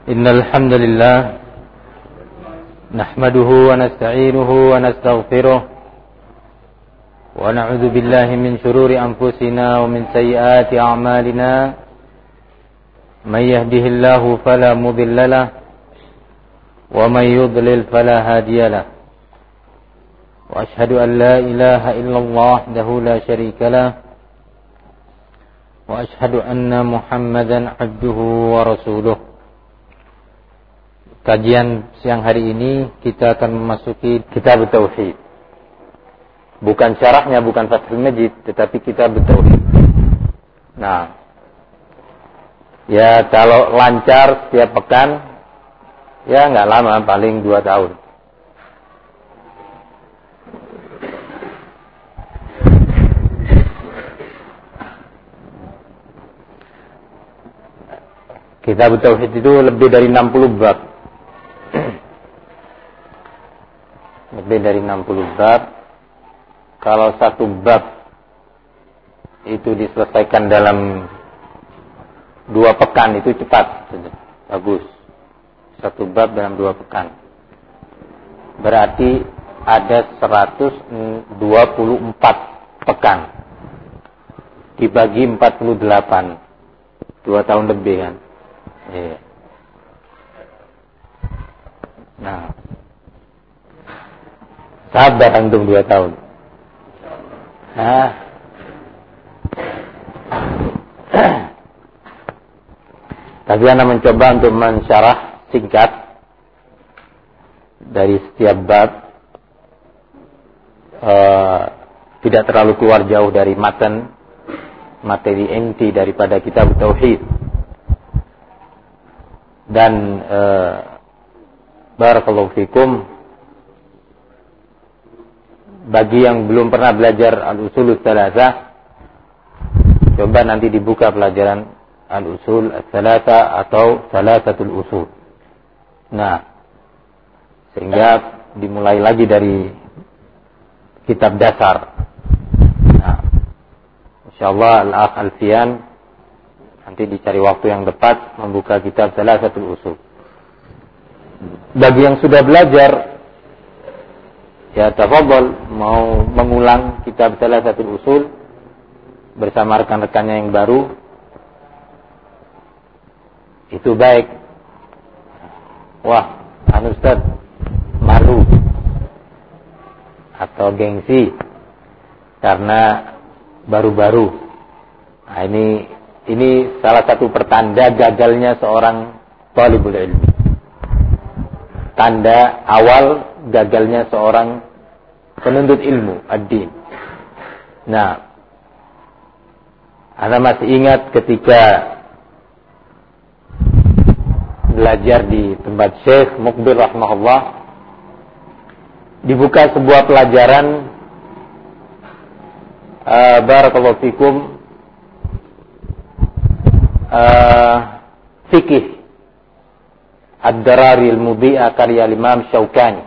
إن الحمد لله نحمده ونستعينه ونستغفره ونعوذ بالله من شرور أنفسنا ومن سيئات أعمالنا من يهده الله فلا مضل له ومن يضلل فلا هادي له وأشهد أن لا إله إلا الله وحده لا شريك له وأشهد أن محمدا عبده ورسوله. Kajian siang hari ini kita akan memasuki Kitab Tauhid. Bukan syarahnya, bukan Fathul Majid, tetapi Kitab Tauhid. Nah, ya kalau lancar setiap pekan, ya nggak lama, paling 2 tahun. Kitab Tauhid itu lebih dari 60 bab. Lebih dari 60 bab. Kalau satu bab itu diselesaikan dalam 2 pekan itu cepat, bagus. Satu bab dalam 2 pekan. Berarti ada 124 pekan. Dibagi 48. 2 tahun lebih kan. Iya. Nah, sabar antum 2 tahun. Nah, tapi Anda mencoba untuk mensyarah singkat dari setiap bab, tidak terlalu keluar jauh dari materi inti daripada Kitab Tauhid. Dan barakallahu fikum, bagi yang belum pernah belajar al-usul ats-tsalatsah, coba nanti dibuka pelajaran al-usul ats-tsalatsah atau tsalatsatul usul. Nah, sehingga dimulai lagi dari kitab dasar. Nah, insyaallah al-akh Alfian nanti dicari waktu yang tepat membuka kitab tsalatsatul usul. Bagi yang sudah belajar, ya tafadhol, mau mengulang kitab tsalatsatul usul bersama rekan-rekannya yang baru, itu baik. Wah, Ustaz, malu atau gengsi karena baru-baru. Nah, ini salah satu pertanda gagalnya seorang talibul ilmi. Tanda awal gagalnya seorang penuntut ilmu ad-din. Nah, Anda masih ingat ketika belajar di tempat Syekh Muqbil rahimahullah, dibuka sebuah pelajaran barakallahu fikum, fikih Ad-Darari al-Mudhi'ah karya Imam Syaukani.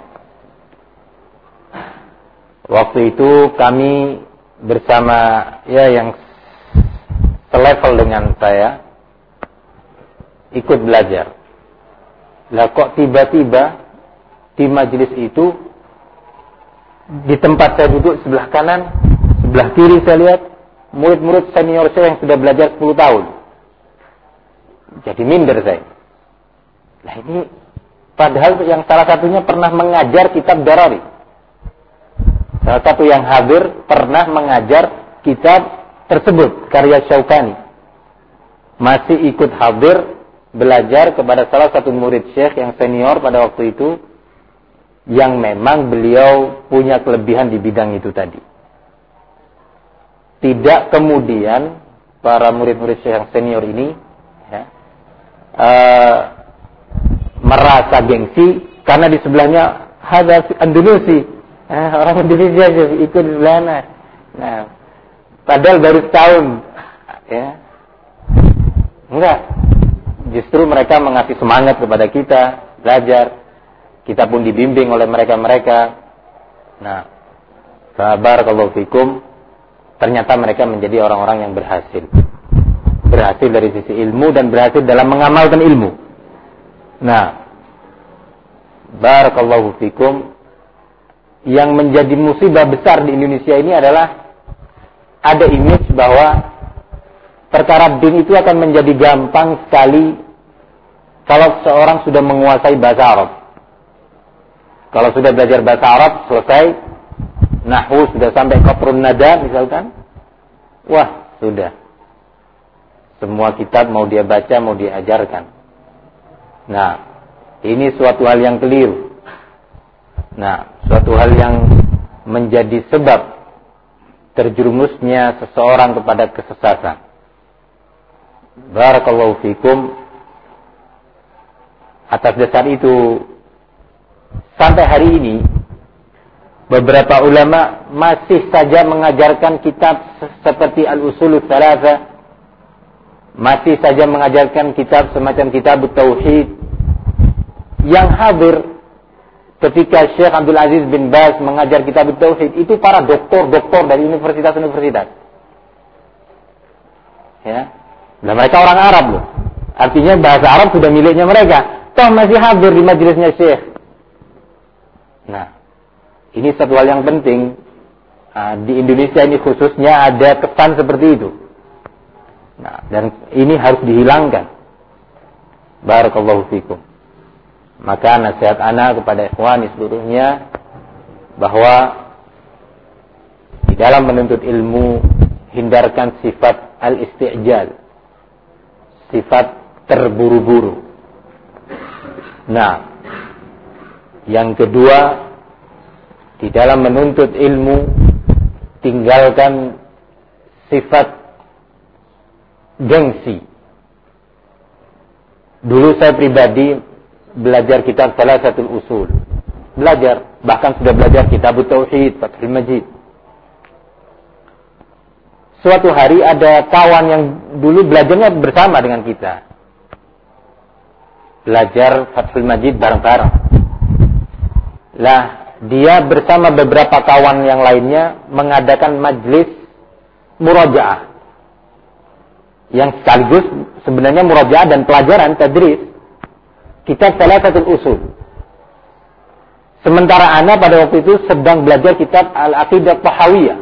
Waktu itu kami bersama yang selevel dengan saya ikut belajar. Lah kok tiba-tiba di majelis itu, di tempat saya duduk sebelah kanan, sebelah kiri saya lihat murid-murid senior saya yang sudah belajar 10 tahun. Jadi minder saya. Nah ini padahal yang salah satunya pernah mengajar kitab Darari. Salah satu yang hadir pernah mengajar kitab tersebut, karya Syaukani. Masih ikut hadir belajar kepada salah satu murid Syekh yang senior pada waktu itu, yang memang beliau punya kelebihan di bidang itu tadi. Tidak kemudian para murid-murid Syekh yang senior ini merasa gengsi karena di sebelahnya ada Andalusi, orang Indonesia ikut di sebelahnya. Nah, padahal baru setahun, ya. Enggak, justru mereka mengasih semangat kepada kita belajar. Kita pun dibimbing oleh mereka-mereka. Nah, barakallahu fikum, ternyata mereka menjadi orang-orang yang berhasil. Berhasil dari sisi ilmu dan berhasil dalam mengamalkan ilmu. Nah, barakallahu fikum, yang menjadi musibah besar di Indonesia ini adalah ada image bahwa perkara din itu akan menjadi gampang sekali kalau seorang sudah menguasai bahasa Arab. Kalau sudah belajar bahasa Arab, selesai, nahwu sudah sampai qatrun nada misalkan, wah sudah. Semua kitab mau dia baca, mau dia ajarkan. Nah, ini suatu hal yang keliru. Nah, suatu hal yang menjadi sebab terjerumusnya seseorang kepada kesesatan. Barakallahu fikum. Atas dasar itu, sampai hari ini beberapa ulama masih saja mengajarkan kitab seperti Al-Usulul Tsalatsa, masih saja mengajarkan kitab semacam Kitab Tauhid. Yang hadir ketika Syekh Abdul Aziz bin Baz mengajar Kitab Tauhid itu para doktor-doktor dari universitas-universitas. Ya. Dan mereka orang Arab loh. Artinya bahasa Arab sudah miliknya mereka. Toh masih hadir di majelisnya Syekh. Nah, ini satu hal yang penting. Di Indonesia ini khususnya ada kesan seperti itu. Nah, dan ini harus dihilangkan. Barakallahu fikum. Maka nasihat ana kepada ikhwani seluruhnya bahwa di dalam menuntut ilmu hindarkan sifat al-isti'jal, sifat terburu-buru. Nah, yang kedua, di dalam menuntut ilmu tinggalkan sifat gengsi. Dulu saya pribadi belajar kitab Thalatsatul Usul. Belajar, bahkan sudah belajar Kitab Tauhid, Fathul Majid. Suatu hari ada kawan yang dulu belajarnya bersama dengan kita. Belajar Fathul Majid bareng-bareng. Lah, dia bersama beberapa kawan yang lainnya mengadakan majlis murajaah. Yang sekaligus sebenarnya murajaah dan pelajaran tadris kitab Thalatsatul Usul. Sementara ana pada waktu itu sedang belajar kitab Al-Aqidah Tahawiyah.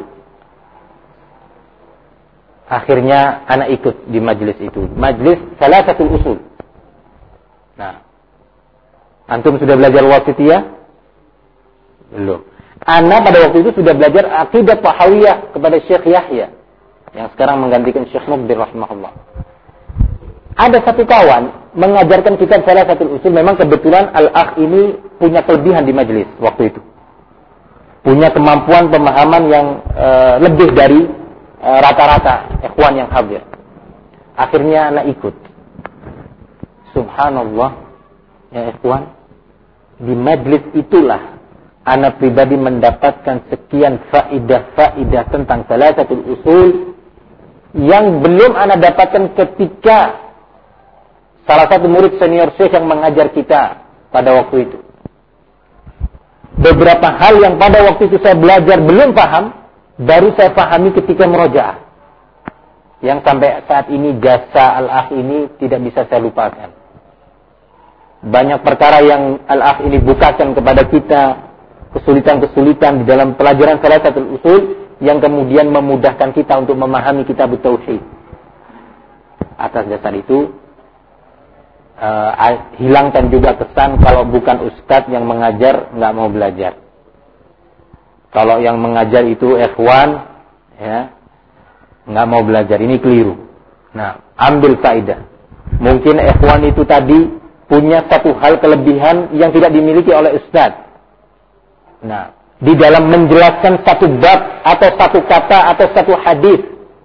Akhirnya ana ikut di majlis itu, majlis Thalatsatul Usul. Nah, antum sudah belajar Wasithiyah? Belum. Ana pada waktu itu sudah belajar Aqidah Tahawiyah kepada Syekh Yahya yang sekarang menggantikan Syekh Mukbir rahimahullah. Ada satu kawan mengajarkan kitab Thalatsatul Usul. Memang kebetulan al-akh ini punya kelebihan di majelis waktu itu. Punya kemampuan pemahaman yang lebih dari rata-rata ikhwan yang hadir. Akhirnya anak ikut. Subhanallah, ya ikhwan, di majelis itulah anak pribadi mendapatkan sekian faidah-faidah tentang Thalatsatul Usul yang belum anak dapatkan ketika salah satu murid senior Syekh yang mengajar kita pada waktu itu. Beberapa hal yang pada waktu itu saya belajar belum paham, baru saya pahami ketika murojaah. Yang sampai saat ini jasa al-akh ini tidak bisa saya lupakan. Banyak perkara yang al-akh ini bukakan kepada kita, kesulitan-kesulitan di dalam pelajaran Thalatsatul Usul yang kemudian memudahkan kita untuk memahami kitab Tauhid. Atas dasar itu, hilangkan juga kesan kalau bukan ustadz yang mengajar nggak mau belajar. Kalau yang mengajar itu ikhwan, ya, nggak mau belajar, ini keliru. Nah, ambil faedah. Mungkin ikhwan itu tadi punya satu hal kelebihan yang tidak dimiliki oleh ustadz. Nah, di dalam menjelaskan satu bab atau satu kata atau satu hadis.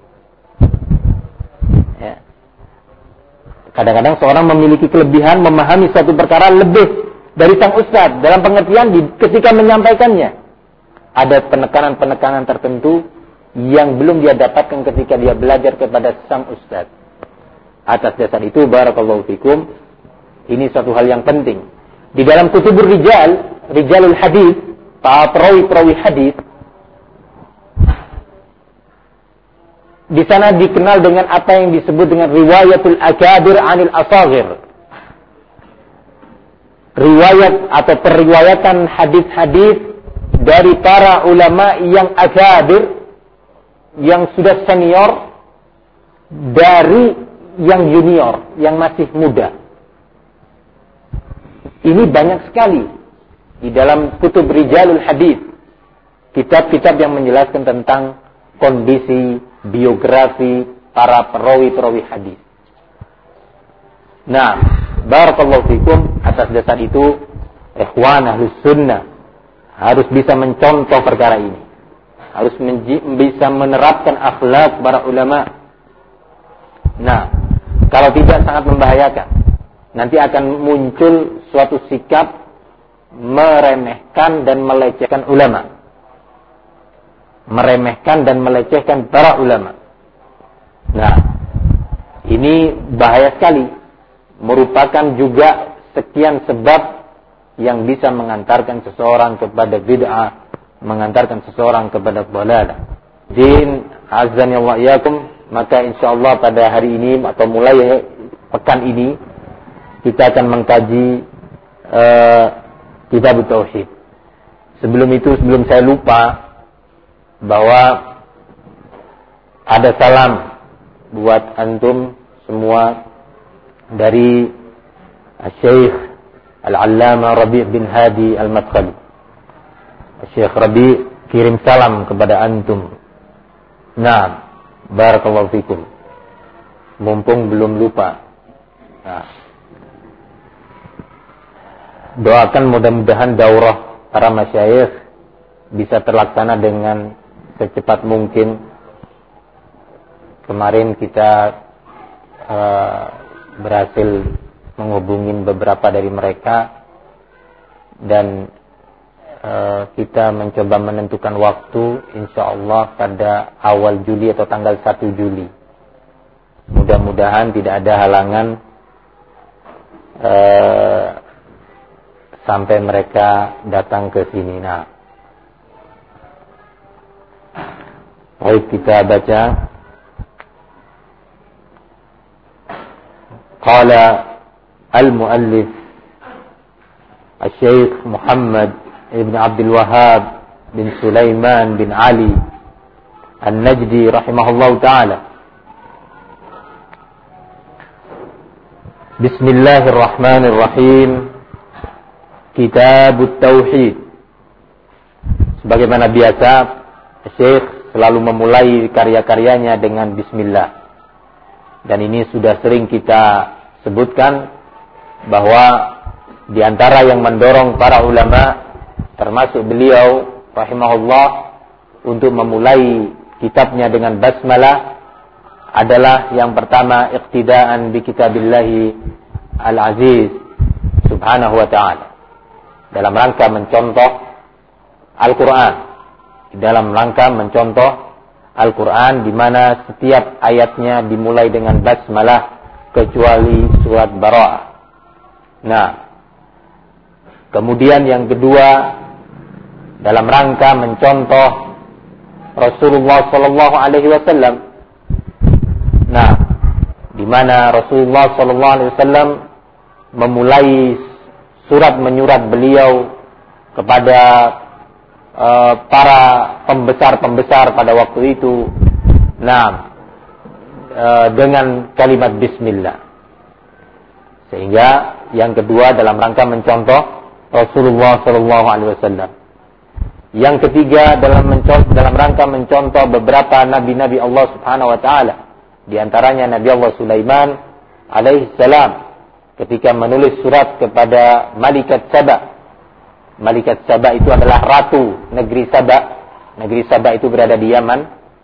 Ya. Kadang-kadang seorang memiliki kelebihan memahami suatu perkara lebih dari sang ustadz dalam pengertian ketika menyampaikannya. Ada penekanan-penekanan tertentu yang belum dia dapatkan ketika dia belajar kepada sang ustadz. Atas dasar itu, barakallahu fikum, ini suatu hal yang penting. Di dalam kutubur rijal, rijalul hadis, para perawi-perawi hadis, di sana dikenal dengan apa yang disebut dengan riwayatul akabir anil asaghir. riwayat atau periwayatan hadis-hadis dari para ulama yang akabir, yang sudah senior, dari yang junior, yang masih muda. Ini banyak sekali di dalam kutub rijalul hadis, kitab-kitab yang menjelaskan tentang kondisi biografi para perawi-perawi hadis. Nah, barakallahu fikum, atas dasar itu ikhwan ahlus sunnah harus bisa mencontoh perkara ini, harus bisa menerapkan akhlak para ulama. Nah, kalau tidak sangat membahayakan. Nanti akan muncul suatu sikap meremehkan dan melecehkan ulama, meremehkan dan melecehkan para ulama. Nah, ini bahaya sekali, merupakan juga sekian sebab yang bisa mengantarkan seseorang kepada bid'ah, mengantarkan seseorang kepada dhalalah. Din azan ya Allah yakum. Maka insyaallah pada hari ini atau mulai pekan ini kita akan mengkaji kitab tauhid. Sebelum saya lupa bahwa ada salam buat antum semua dari Syekh Al-Allamah Rabi' bin Hadi Al-Madkhali. Syekh Rabi' kirim salam kepada antum. Nah, barakallahu fikum. Mumpung belum lupa. Nah, doakan mudah-mudahan daurah para masyayikh bisa terlaksana dengan secepat mungkin. Kemarin kita berhasil menghubungi beberapa dari mereka dan kita mencoba menentukan waktu insyaallah pada awal Juli atau tanggal 1 Juli. Mudah-mudahan tidak ada halangan sampai mereka datang ke sini. Nah, baik, kita baca. Qala al-muallif Al-Syekh Muhammad Ibn Abdul Wahhab bin Sulaiman bin Ali An-Najdi rahimahullah ta'ala. Bismillahirrahmanirrahim. Kitabut Tauhid. Sebagaimana biasa, Syekh selalu memulai karya-karyanya dengan bismillah. Dan ini sudah sering kita sebutkan bahwa di antara yang mendorong para ulama termasuk beliau rahimahullah untuk memulai kitabnya dengan basmalah adalah yang pertama iqtidaan bi kitabillahi al-aziz subhanahu wa ta'ala, dalam rangka mencontoh Al-Quran, dalam rangka mencontoh Al-Quran di mana setiap ayatnya dimulai dengan basmalah kecuali surat Bara'ah. Nah, kemudian yang kedua dalam rangka mencontoh Rasulullah sallallahu alaihi wasallam. Nah, di mana Rasulullah sallallahu alaihi wasallam memulai surat menyurat beliau kepada para pembesar-pembesar pada waktu itu. Nah, dengan kalimat bismillah. Sehingga yang kedua dalam rangka mencontoh Rasulullah sallallahu alaihi wasallam. Yang ketiga dalam rangka mencontoh beberapa nabi-nabi Allah Subhanahu wa taala. Di antaranya Nabi Allah Sulaiman alaihi salam ketika menulis surat kepada Malikat Saba. Malikat Saba itu adalah ratu negeri Saba. Negeri Saba itu berada di Yaman.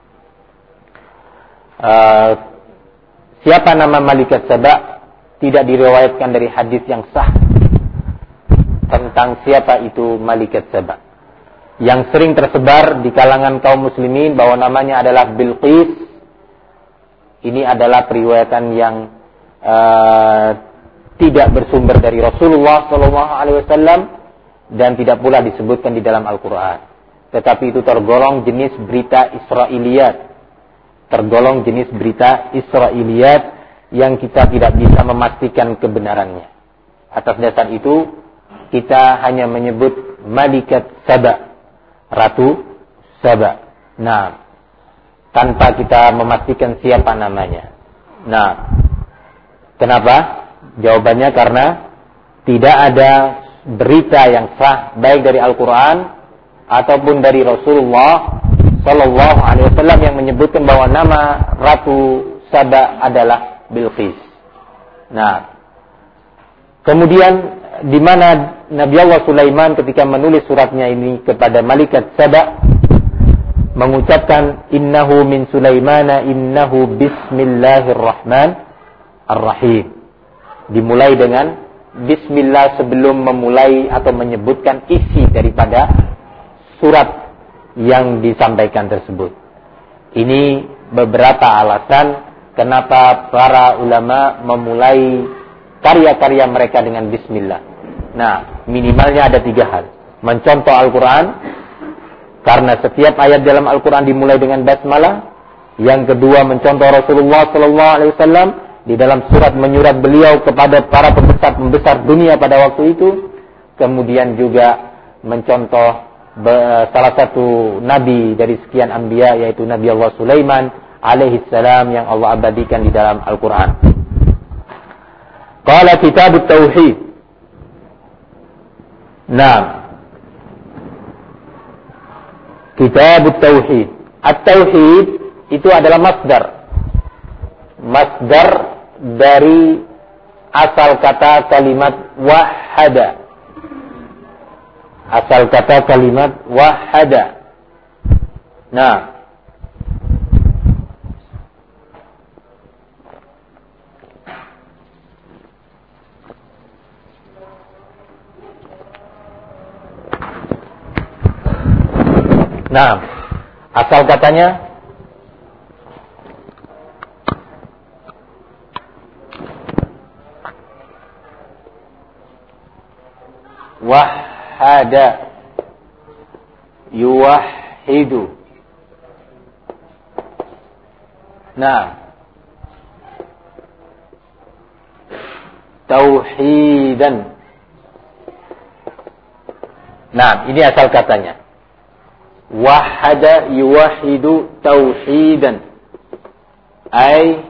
Siapa nama Malikat Saba? Tidak diriwayatkan dari hadis yang sah tentang siapa itu Malikat Saba. Yang sering tersebar di kalangan kaum muslimin bahwa namanya adalah Bilqis. Ini adalah periwayatan yang tidak bersumber dari Rasulullah SAW dan tidak pula disebutkan di dalam Al-Quran. Tetapi itu tergolong jenis berita Israiliyat. Tergolong jenis berita Israiliyat yang kita tidak bisa memastikan kebenarannya. Atas dasar itu, kita hanya menyebut Malikat Saba, Ratu Saba. Nah, tanpa kita memastikan siapa namanya. Nah, kenapa? Jawabannya karena tidak ada berita yang sah baik dari Al-Quran ataupun dari Rasulullah Sallallahu Alaihi Wasallam yang menyebutkan bahwa nama Ratu Saba adalah Bilqis. Nah, kemudian di mana Nabi Allah Sulaiman ketika menulis suratnya ini kepada Malikat Saba mengucapkan innahu min Sulaimana innahu bismillahirrahmanirrahim. Dimulai dengan bismillah sebelum memulai atau menyebutkan isi daripada surat yang disampaikan tersebut. Ini beberapa alasan kenapa para ulama memulai karya-karya mereka dengan bismillah. Nah, minimalnya ada 3 hal. Mencontoh Al-Quran, karena setiap ayat dalam Al-Quran dimulai dengan basmalah. Yang kedua, mencontoh Rasulullah SAW di dalam surat menyurat beliau kepada para pembesar dunia pada waktu itu. Kemudian juga mencontoh salah satu nabi dari sekian anbiya, yaitu Nabi Allah Sulaiman alaihi salam yang Allah abadikan di dalam Al-Quran. Qala kitabut tauhid. Nah, kitabut tauhid. At-tauhid itu adalah masdar dari asal kata kalimat wahada. Asal kata kalimat wahada. Nah, asal katanya wahada, yuwahidu. Nah, tauhidan. Nah, ini asal katanya. Wahada yuwahidu tauhidan. Ay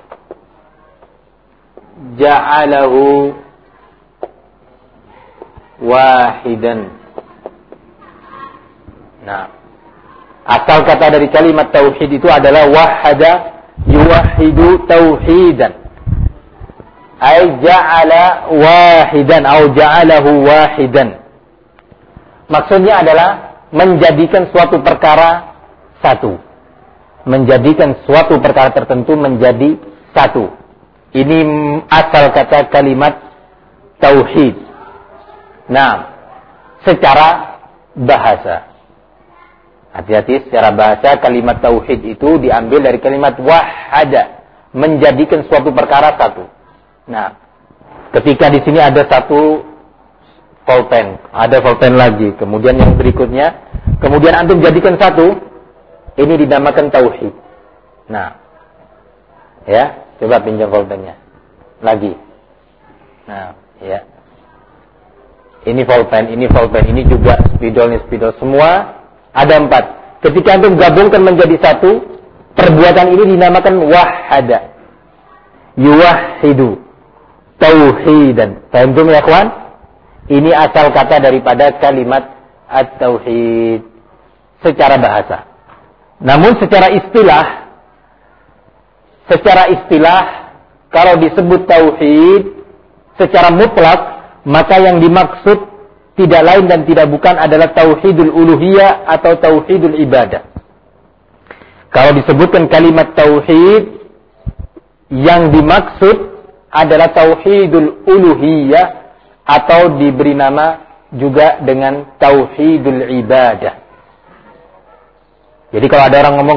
ja'alahu wahidan. Nah, asal kata dari kalimat tauhid itu adalah wahada yuwahidu tauhidan. Ay ja'ala wahidan atau ja'alahu wahidan. Maksudnya adalah menjadikan suatu perkara satu. Menjadikan suatu perkara tertentu menjadi satu. Ini asal kata kalimat tauhid. Nah, secara bahasa. Hati-hati, secara bahasa kalimat tauhid itu diambil dari kalimat wahada, menjadikan suatu perkara satu. Nah, ketika di sini ada satu pulpen, ada pulpen lagi, kemudian yang berikutnya, kemudian antum jadikan satu, ini dinamakan tauhid. Nah, ya, coba pinjam pulpennya lagi. Nah, ya. Ini pulpen, ini juga spidol, semua ada 4. Ketika antum gabungkan menjadi satu, perbuatan ini dinamakan wahada. Yuwahidu tauhidan. Paham ya kawan? Ini asal kata daripada kalimat at-tauhid secara bahasa. Namun secara istilah kalau disebut tauhid secara mutlak, maka yang dimaksud tidak lain dan tidak bukan adalah tauhidul uluhiyah atau tauhidul ibadah. Kalau disebutkan kalimat tauhid, yang dimaksud adalah tauhidul uluhiyah atau diberi nama juga dengan tauhidul ibadah. Jadi kalau ada orang ngomong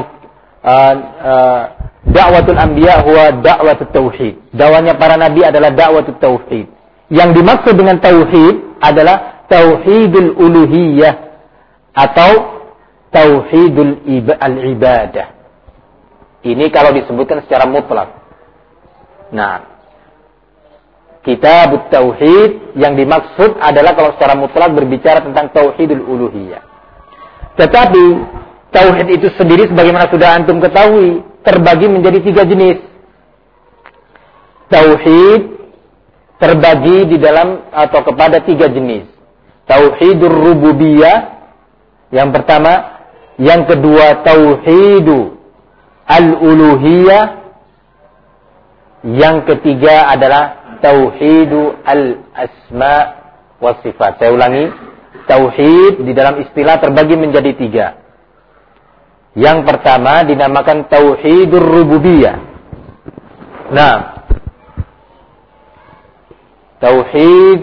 da'watul anbiya huwa da'watut tauhid. Dakwahnya para nabi adalah da'watut tauhid. Yang dimaksud dengan tauhid adalah tauhidul uluhiyah atau tauhidul ibadah. Ini kalau disebutkan secara mutlak. Nah, Kitab Tauhid yang dimaksud adalah kalau secara mutlak berbicara tentang Tauhidul Uluhiyah. Tetapi Tauhid itu sendiri sebagaimana sudah antum ketahui terbagi menjadi 3 jenis. Tauhid terbagi di dalam atau kepada 3 jenis. Tauhidur Rububiyah yang pertama, yang kedua Tauhidul Al-Uluhiyah, yang ketiga adalah Tauhidul Al-Asma wa Sifat. Saya ulangi, Tauhid di dalam istilah terbagi menjadi 3. Yang pertama dinamakan Tauhidur Rububiyah. Nah, Tauhid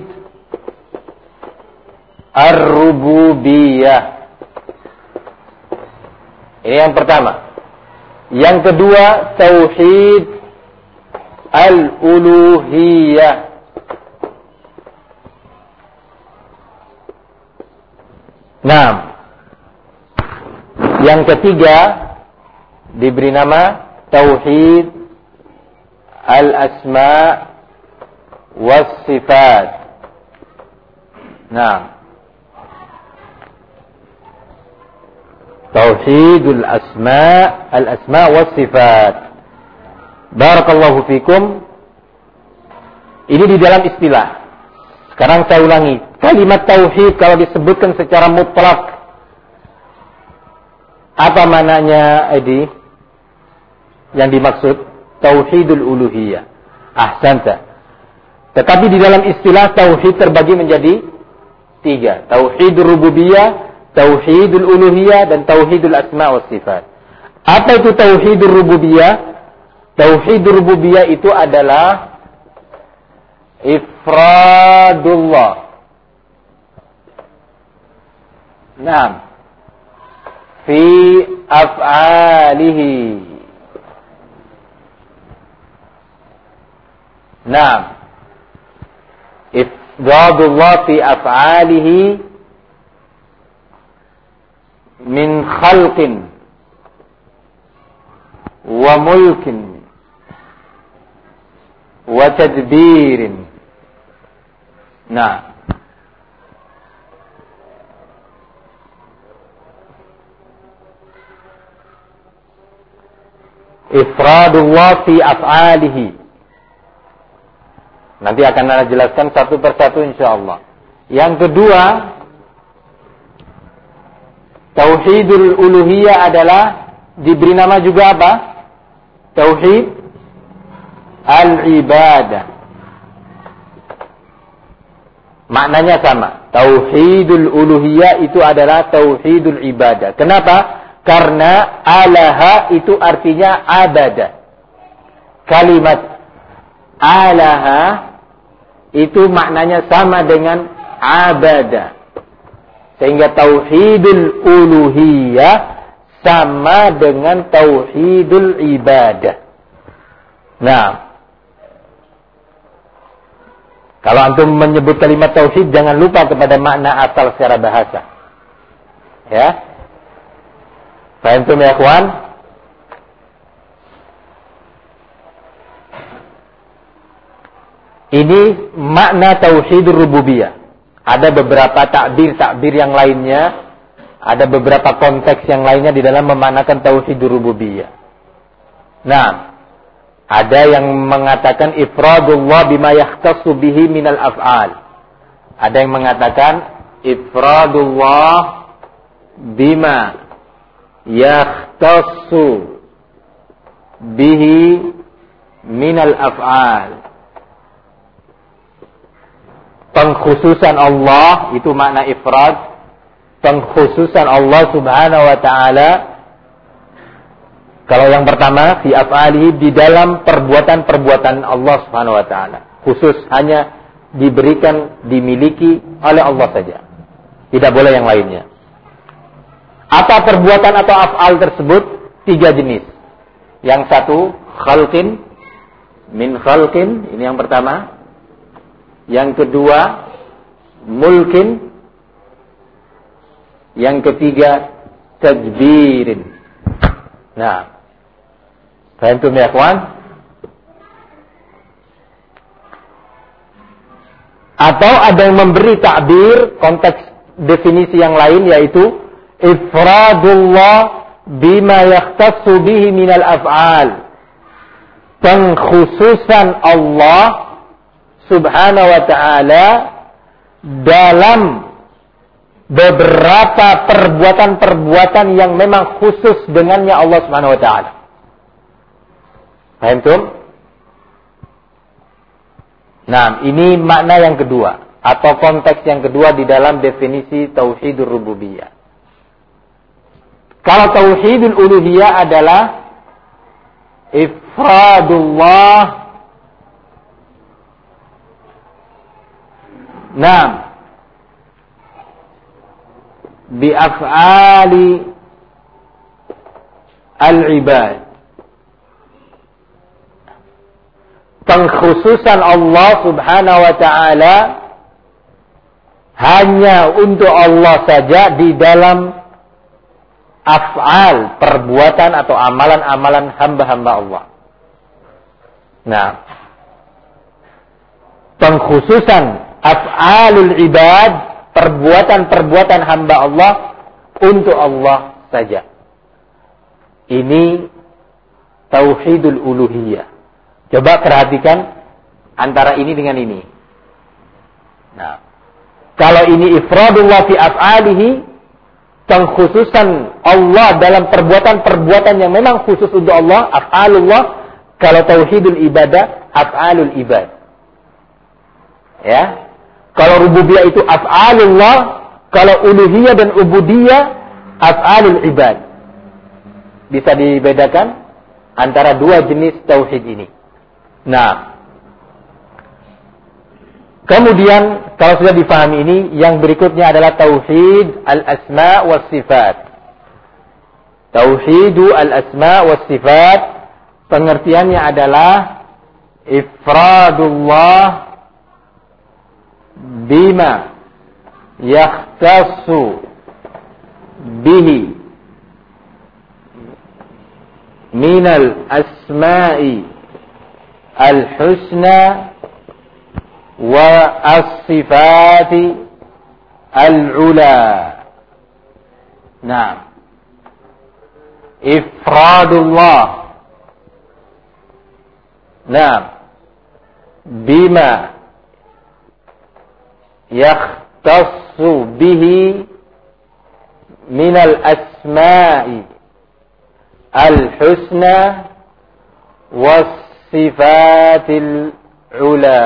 Ar-Rububiyah. Ini yang pertama. Yang kedua, Tauhid Al-Uluhiyah. Nah, yang ketiga diberi nama Tauhid Al-Asma was Sifat. Nah, Tauhidul Al-Asma was Sifat. Barakallahu fikum. Ini di dalam istilah. Sekarang saya ulangi. Kalimat tauhid kalau disebutkan secara mutlak, apa maknanya, Edi? Yang dimaksud Tauhidul Uluhiyah. Ahsanta. Tetapi di dalam istilah tauhid terbagi menjadi 3. Tauhidur Rububiyah, Tauhidul Uluhiyah, dan Tauhidul Asma wa Sifat. Apa itu Tauhidur Rububiyah? Tauhidur Rububiyah itu adalah ifradullah. Naam. Fi af'alihi. Naam. Ifradullah fi af'alihi min khalqin wa mulkin wa tadbirin. Nah, ifradullah fi af'alihi. Nanti akan saya jelaskan satu persatu insyaallah. Yang kedua, Tauhidul Uluhiyah adalah diberi nama juga apa? Tauhid Al-Ibadah. Maknanya sama. Tauhidul Uluhiyah itu adalah Tauhidul Ibadah. Kenapa? Karena alaha itu artinya abada. Kalimat alaha itu maknanya sama dengan abada. Sehingga Tauhidul Uluhiyah sama dengan Tauhidul Ibadah. Nah, kalau antum menyebut kalimat tauhid, jangan lupa kepada makna asal secara bahasa. Ya. Paham ya, ikhwan? Ini makna Tauhidur Rububiyah. Ada beberapa takbir yang lainnya, ada beberapa konteks yang lainnya di dalam memaknakan Tauhidur Rububiyah. Nah, ada yang mengatakan ifradullah bima yahtassu bihi minal af'al. Ada yang mengatakan ifradullah bima yahtassu bihi minal af'al. Pengkhususan Allah itu makna ifrad. Pengkhususan Allah Subhanahu wa ta'ala. Kalau yang pertama, fi af'alihi, di dalam perbuatan-perbuatan Allah Subhanahu wa ta'ala. Khusus hanya diberikan, dimiliki oleh Allah saja. Tidak boleh yang lainnya. Apa perbuatan atau af'al tersebut? 3 jenis. Yang satu, khalqin, min khalqin, ini yang pertama. Yang kedua, mulkin. Yang ketiga, tadbirin. Nah, faham ya, ikhwan? Atau ada yang memberi takbir, konteks definisi yang lain, yaitu ifradullah bima yakhtassu bihi minal af'al. Pengkhususan Allah subhanahu wa ta'ala dalam beberapa perbuatan-perbuatan yang memang khusus dengannya Allah subhanahu wa ta'ala. Paham tuh? Nah, ini makna yang kedua atau konteks yang kedua di dalam definisi tauhidur rububiyah. Kalau tauhidul uluhiyah adalah ifradullah bi af'ali al-ibad. Pengkhususan Allah subhanahu wa ta'ala hanya untuk Allah saja di dalam af'al, perbuatan atau amalan-amalan hamba-hamba Allah. Nah, pengkhususan af'alul ibad, perbuatan-perbuatan hamba Allah untuk Allah saja. Ini tauhidul uluhiyah. Coba perhatikan antara ini dengan ini. Nah, kalau ini ifradullah fi af'alihi, pengkhususan Allah dalam perbuatan-perbuatan yang memang khusus untuk Allah, af'alullah. Kalau tauhidul ibadah, af'alul ibad. Ya. Kalau rububiyah itu af'alullah, kalau uluhiyah dan ubudiyah, af'alul ibad. Bisa dibedakan antara dua jenis tauhid ini. Nah, kemudian kalau sudah difahami ini, yang berikutnya adalah tauhid al-asma wa sifat. Tauhidu al-asma wa sifat, pengertiannya adalah ifradullah bima yakhtassu bihi minal asma'i al-husna wa as-sifati al-ula. Nah, ifradullah bima yakhtassu bihi minal asma'i al-husna was sifatil ula.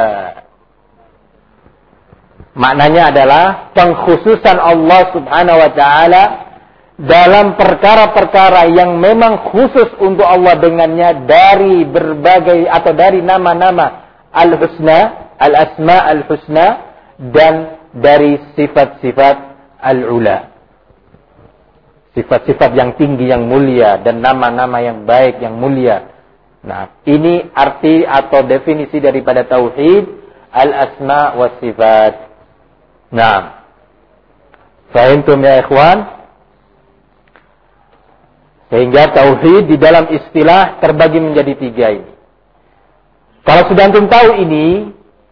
Maknanya adalah pengkhususan Allah subhanahu wa ta'ala dalam perkara-perkara yang memang khusus untuk Allah dengannya dari berbagai atau dari nama-nama al-husna, al-asma al-husna, dan dari sifat-sifat al-ula. Sifat-sifat yang tinggi, yang mulia, dan nama-nama yang baik, yang mulia. Nah, ini arti atau definisi daripada tauhid al-asma wa sifat. Nah, fahimtum ya ikhwan? Sehingga tauhid di dalam istilah terbagi menjadi tiga ini. Kalau sudah antum tahu ini,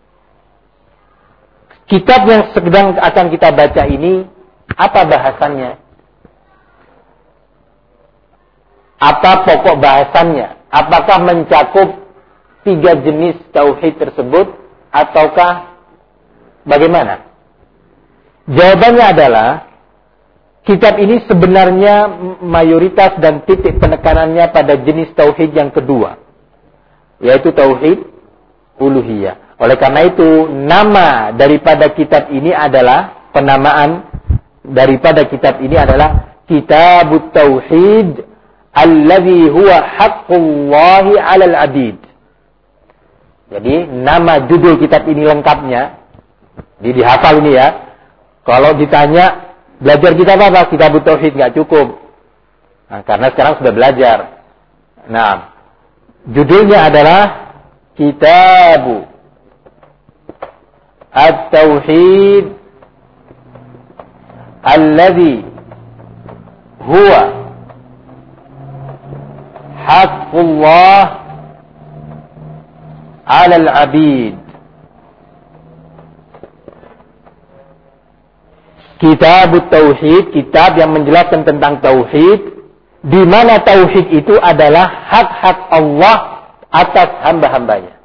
kitab yang sedang akan kita baca ini, apa bahasannya? Apa pokok bahasannya? Apakah mencakup tiga jenis tauhid tersebut ataukah bagaimana? Jawabannya adalah kitab ini sebenarnya mayoritas dan titik penekanannya pada jenis tauhid yang kedua, yaitu tauhid uluhiyah. Oleh karena itu, nama daripada kitab ini adalah, penamaan daripada kitab ini adalah Kitabut Tauhid alladhi huwa haqqullahi 'alal 'abid. Jadi nama judul kitab ini lengkapnya dihafal ini ya. Kalau ditanya belajar kitab apa? Kitabut Tauhid, enggak cukup. Nah, karena sekarang sudah belajar. Nah, judulnya adalah Kitabu At-Tauhid alladhi huwa haqqullah 'alal 'abid. Kitabut Tauhid, kitab yang menjelaskan tentang tauhid, di mana tauhid itu adalah hak-hak Allah atas hamba-hambanya.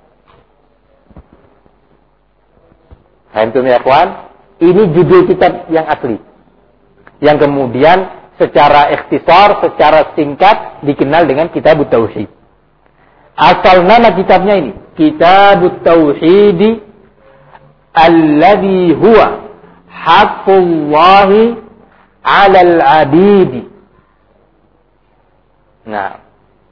Antum ya kawan, ini judul kitab yang asli. Yang kemudian secara ikhtisar, secara singkat dikenal dengan Kitabut Tauhid. Asal nama kitabnya ini, Kitabut Tauhid alladhi huwa haqqullahi 'alal 'abidi. Nah,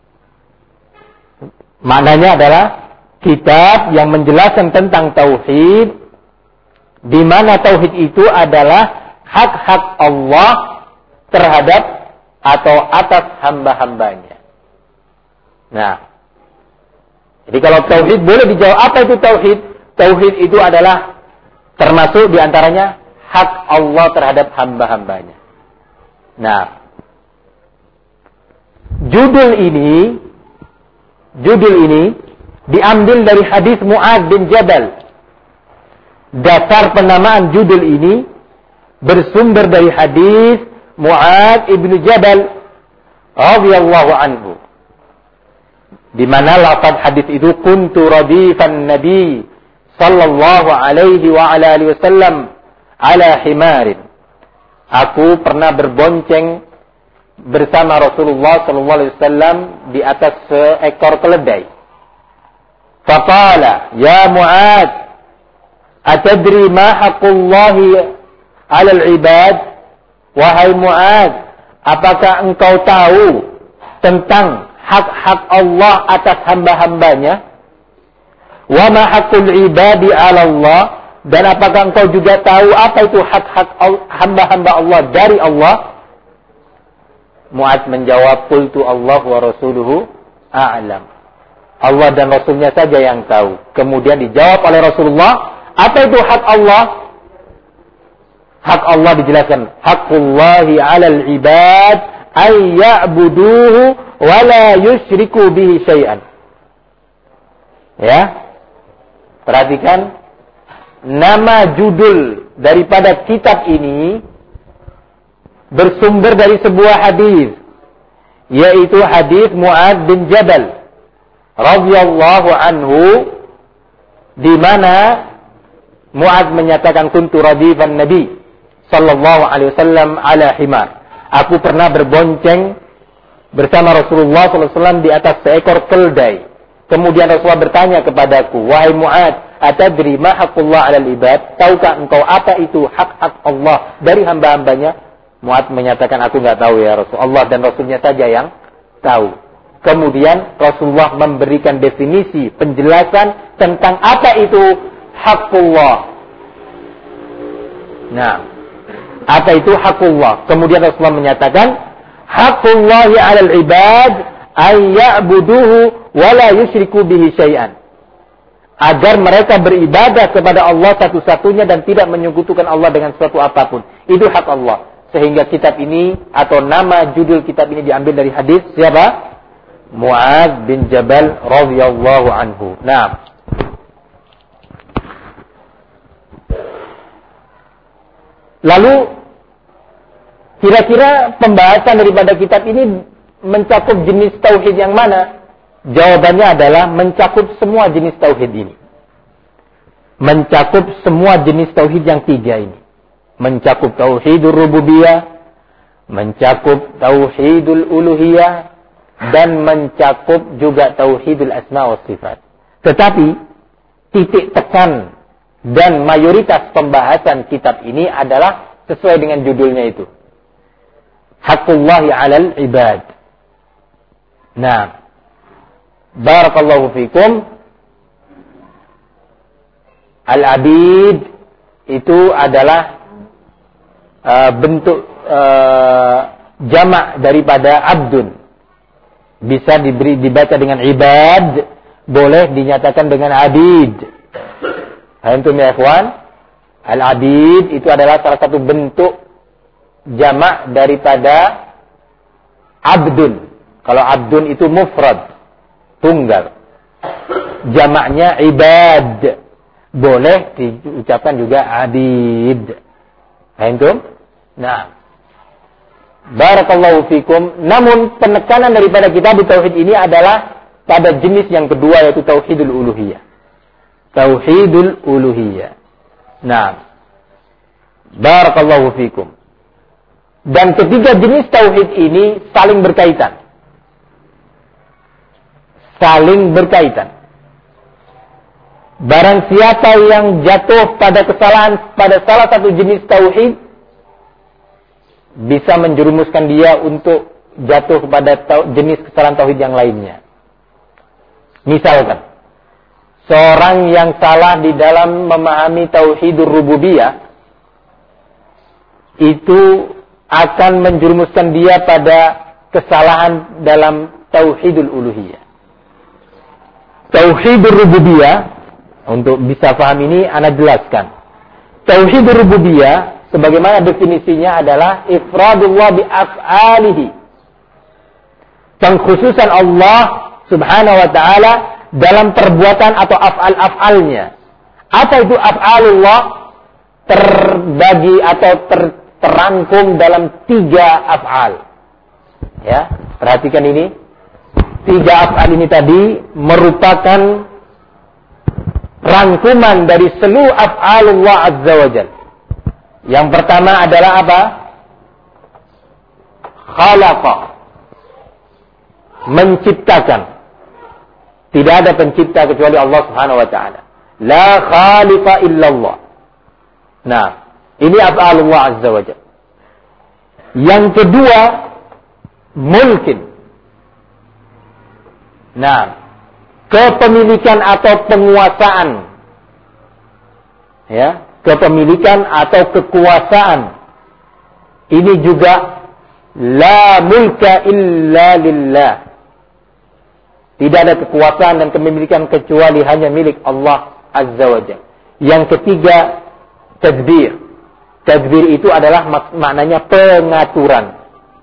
maknanya adalah kitab yang menjelaskan tentang tauhid, di mana tauhid itu adalah hak-hak Allah terhadap atau atas hamba-hambanya. Nah, jadi kalau tauhid boleh dijawab apa itu tauhid? Tauhid itu adalah termasuk diantaranya hak Allah terhadap hamba-hambanya. Nah, judul ini diambil dari hadis Mu'adz bin Jabal. Dasar penamaan judul ini bersumber dari hadis Mu'adz bin Jabal radhiyallahu anhu, di mana lafaz hadis itu kuntu radifan nabi sallallahu alaihi wa ala alihi wasallam ala himarin. Aku pernah berbonceng bersama Rasulullah sallallahu alaihi wasallam di atas seekor keledai. Faqala ya Mu'adz atadri ma haqqullahi 'alal 'ibad? Wahai Mu'adz, apakah engkau tahu tentang hak-hak Allah atas hamba-hambanya? Wa ma haqqul 'ibadi 'ala Allah? Dan apakah engkau juga tahu apa itu hak-hak hamba-hamba Allah dari Allah? Mu'adz menjawab, qultu Allah wa rasuluhu a'lam. Allah dan Rasulnya saja yang tahu. Kemudian dijawab oleh Rasulullah, apa itu hak Allah? Hak Allah dijelaskan, haqqullahi 'alal 'ibad ay ya'buduhu wa la yusyriku bihi syai'an. Ya. Perhatikan nama judul daripada kitab ini bersumber dari sebuah hadis, yaitu hadis Mu'adz bin Jabal radhiyallahu anhu, di mana Mu'adz menyatakan kuntu radifan nabi sallallahu alaihi wasallam ala himar. Aku pernah berbonceng bersama Rasulullah sallallahu alaihi wasallam di atas seekor keldai. Kemudian Rasulullah bertanya kepadaku, wahai Mu'adz, atadri ma haqqullah 'alal ibad? Tahukah engkau apa itu hak-hak Allah dari hamba-hambanya? Mu'adz menyatakan, aku enggak tahu ya Rasul. Allah dan Rasulnya saja yang tahu. Kemudian Rasulullah memberikan definisi, penjelasan tentang apa itu haqqullah. Nah, apa itu haqqullah? Kemudian Rasulullah menyatakan, haqqullahi 'alal ibad ay ya'buduhu wa la yusyriku bihi syai'an. Agar mereka beribadah kepada Allah satu-satunya dan tidak menyekutukan Allah dengan sesuatu apapun. Itu hak Allah. Sehingga kitab ini atau nama judul kitab ini diambil dari hadis siapa? Mu'adz bin Jabal radhiyallahu anhu. Nah, lalu kira-kira pembahasan daripada kitab ini mencakup jenis tauhid yang mana? Jawabannya adalah mencakup semua jenis tauhid ini. Mencakup semua jenis tauhid yang tiga ini. Mencakup tauhidul rububiyah, mencakup tauhidul uluhiyah, dan mencakup juga tauhidul asma wa sifat. Tetapi titik tekan dan mayoritas pembahasan kitab ini adalah sesuai dengan judulnya itu. Haqqullahi 'alal ibad. Nah, barakallahu fikum. Al-abid itu adalah bentuk jamak daripada abdun. Bisa dibaca dengan ibad, boleh dinyatakan dengan abid. Antum ya ikhwan, al-abid itu adalah salah satu bentuk jamak daripada abdun. Kalau abdun itu mufrad, tunggal. Jamaknya ibad. Boleh diucapkan juga abid. Antum? Nah. Barakallahu fikum. Namun penekanan daripada kitab tauhid ini adalah pada jenis yang kedua, yaitu tauhidul uluhiyah. Tauhidul uluhiyah. Nah. Barakallahu fikum. Dan ketiga jenis tauhid ini saling berkaitan. Saling berkaitan. Barang siapa yang jatuh pada kesalahan pada salah satu jenis tauhid, bisa menjerumuskan dia untuk jatuh kepada jenis kesalahan tauhid yang lainnya. Misalkan, seorang yang salah di dalam memahami tauhidur rububiyah, itu akan menjerumuskan dia pada kesalahan dalam tauhidul uluhiyah. Tauhidur rububiyah, untuk bisa paham ini, ana jelaskan. Tauhid rububiyah sebagaimana definisinya adalah ifradullah bi af'alihi. Pengkhususan Allah Subhanahu wa taala dalam perbuatan atau af'al-af'alnya. Apa itu af'alullah? Terbagi atau terangkum dalam 3 af'al. Ya, perhatikan ini. 3 af'al ini tadi merupakan rangkuman dari seluruh af'alullah azza wa jalla. Yang pertama adalah apa? Khalaqa. Menciptakan. Tidak ada pencipta kecuali Allah Subhanahu wa taala. La khaliqa illallah. Nah, ini af'alullah azza wa jalla. Yang kedua, mulkin. Nah, kepemilikan atau penguasaan. Ya, kepemilikan atau kekuasaan. Ini juga la mulka illa lillah. Tidak ada kekuasaan dan kepemilikan kecuali hanya milik Allah Azza wa Jalla. Yang ketiga, tadbir. Tadbir itu adalah maknanya pengaturan.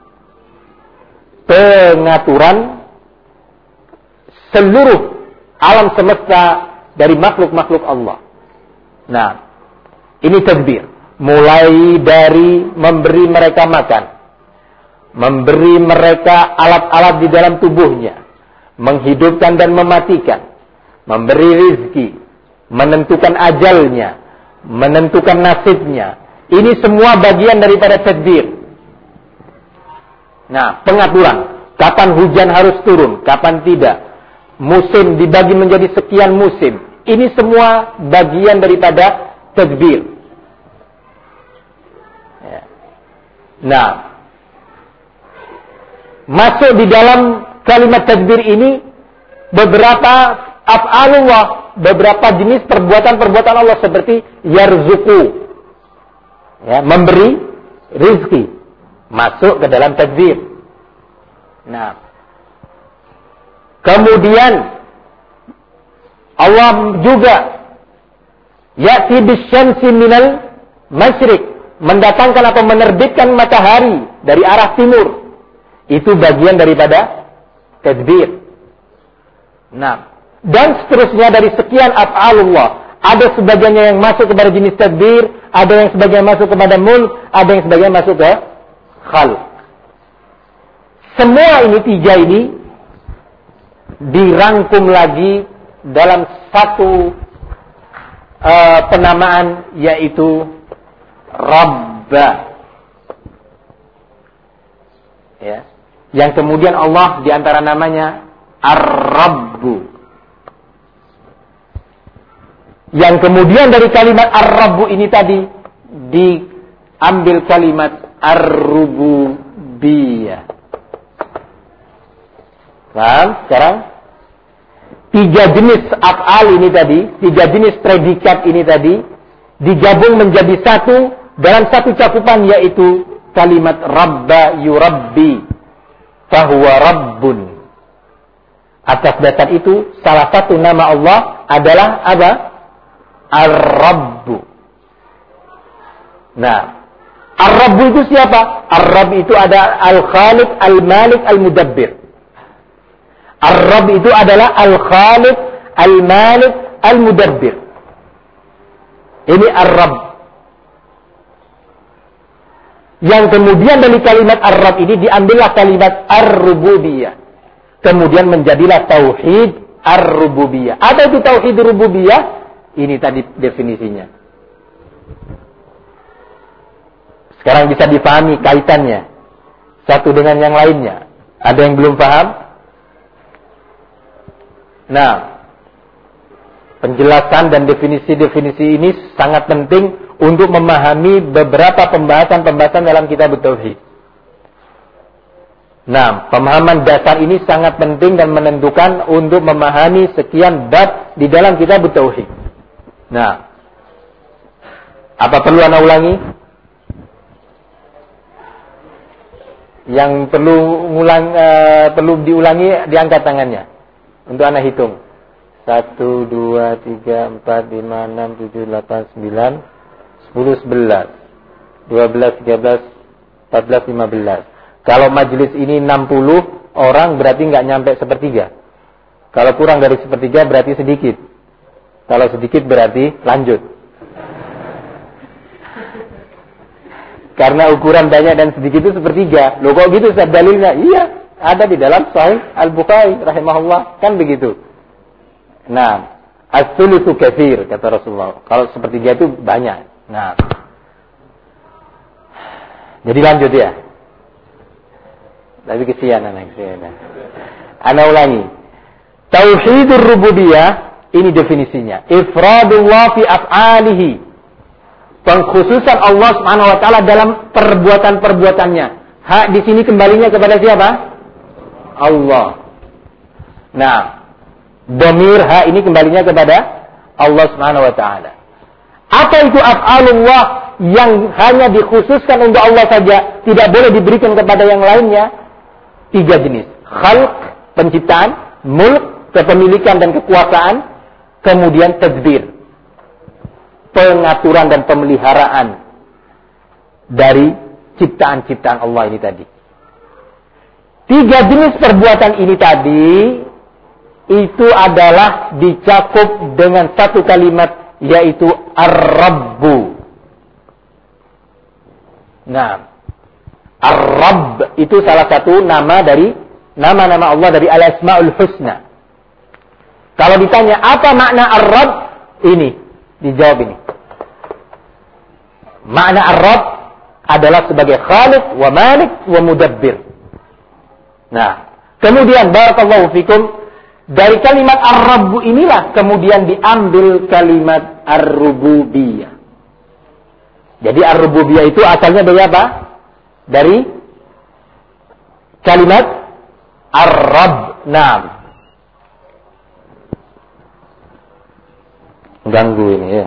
Pengaturan seluruh alam semesta dari makhluk-makhluk Allah. Nah, ini tadbir. Mulai dari memberi mereka makan, memberi mereka alat-alat di dalam tubuhnya, menghidupkan dan mematikan, memberi rizki, menentukan ajalnya, menentukan nasibnya. Ini semua bagian daripada tadbir. Nah, pengaturan. Kapan hujan harus turun, kapan tidak. Musim dibagi menjadi sekian musim. Ini semua bagian daripada tadbir. Ya. Nah, masuk di dalam kalimat tadbir ini beberapa af'alullah, beberapa jenis perbuatan-perbuatan Allah seperti yarzuqu, ya, memberi rizki, masuk ke dalam tadbir. Nah, kemudian Allah juga ya'ti bisyamsi minal masyriq, mendatangkan atau menerbitkan matahari dari arah timur. Itu bagian daripada tadbir. Nah, dan seterusnya dari sekian af'alullah. Ada sebagiannya yang masuk kepada jenis tadbir, ada yang sebagian masuk kepada mulk, ada yang sebagian masuk ke khalq. Semua ini, 3 ini dirangkum lagi dalam satu penamaan, yaitu Rabba. Ya. Yang kemudian Allah di antara namanya Ar-Rabbu. Yang kemudian dari kalimat Ar-Rabbu ini tadi diambil kalimat Ar-Rububiyah. Paham sekarang? 3 jenis af'al ini tadi, 3 jenis predikat ini tadi digabung menjadi satu dalam satu cakupan, yaitu kalimat Rabba yurabbi fahuwa Rabbun. Atas dasar itu salah satu nama Allah adalah apa? Ar-Rabbu. Nah, Ar-Rabbu itu siapa? Ar-Rabb itu ada Al-Khaliq, Al-Malik, Al-Mudabbir. Ar-Rabb itu adalah Al-Khaliq, Al-Malik, Al-Mudabbir. Ini Ar-Rabb. Yang kemudian dari kalimat ar-Rabb ini diambillah kalimat ar-rububiyah. Kemudian menjadilah tauhid ar-rububiyah. Apa itu tauhid rububiyah? Ini tadi definisinya. Sekarang bisa dipahami kaitannya satu dengan yang lainnya. Ada yang belum paham? Nah, penjelasan dan definisi-definisi ini sangat penting untuk memahami beberapa pembahasan-pembahasan dalam kitab Tauhid. Nah, pemahaman dasar ini sangat penting dan menentukan untuk memahami sekian bab di dalam kitab Tauhid. Nah, apa perlu ana ulangi? Yang perlu diulangi diangkat tangannya untuk ana hitung. 1, 2, 3, 4, 5, 6, 7, 8, 9, 10, 11, 12, 13, 14, 15. Kalau majelis ini 60 orang berarti nggak nyampe sepertiga. Kalau kurang dari sepertiga berarti sedikit. Kalau sedikit berarti lanjut. Karena ukuran banyak dan sedikit itu sepertiga. Loh kok gitu Ustaz dalilnya? Iya, ada di dalam Sahih Al-Bukhari rahimahullah, kan begitu. Nah, as-sulusu katsir kata Rasulullah. Kalau sepertiga itu banyak. Nah. Jadi lanjut ya. Tapi kesian anak saya. Ana ulangi. Tauhidur rububiyah ini definisinya. Ifradullah fi af'alihi. Pengkhususan Allah Subhanahu wa taala dalam perbuatan-perbuatannya. Hak di sini kembalinya kepada siapa? Allah. Nah, dhamir hak ini kembalinya kepada Allah Subhanahu wa taala. Apa itu af'alullah yang hanya dikhususkan untuk Allah saja, tidak boleh diberikan kepada yang lainnya? 3 jenis. Khalq, penciptaan, mulk, kepemilikan dan kekuasaan, kemudian tadbir, pengaturan dan pemeliharaan dari ciptaan-ciptaan Allah ini tadi. 3 jenis perbuatan ini tadi itu adalah dicakup dengan satu kalimat, yaitu Ar-Rabbu. Nah, Ar-Rabb itu salah satu nama dari nama-nama Allah dari Al-Asma'ul Husna. Kalau ditanya apa makna Ar-Rabb, ini dijawab ini. Makna Ar-Rabb adalah sebagai Khaliq wa Malik wa Mudabbir. Nah, kemudian barakallahu fikum, dari kalimat Ar-Rabb inilah kemudian diambil kalimat Ar-Rububiyah. Jadi Ar-Rububiyah itu asalnya dari apa? Dari kalimat Ar-Rabb. Naam. Ganggu ini ya.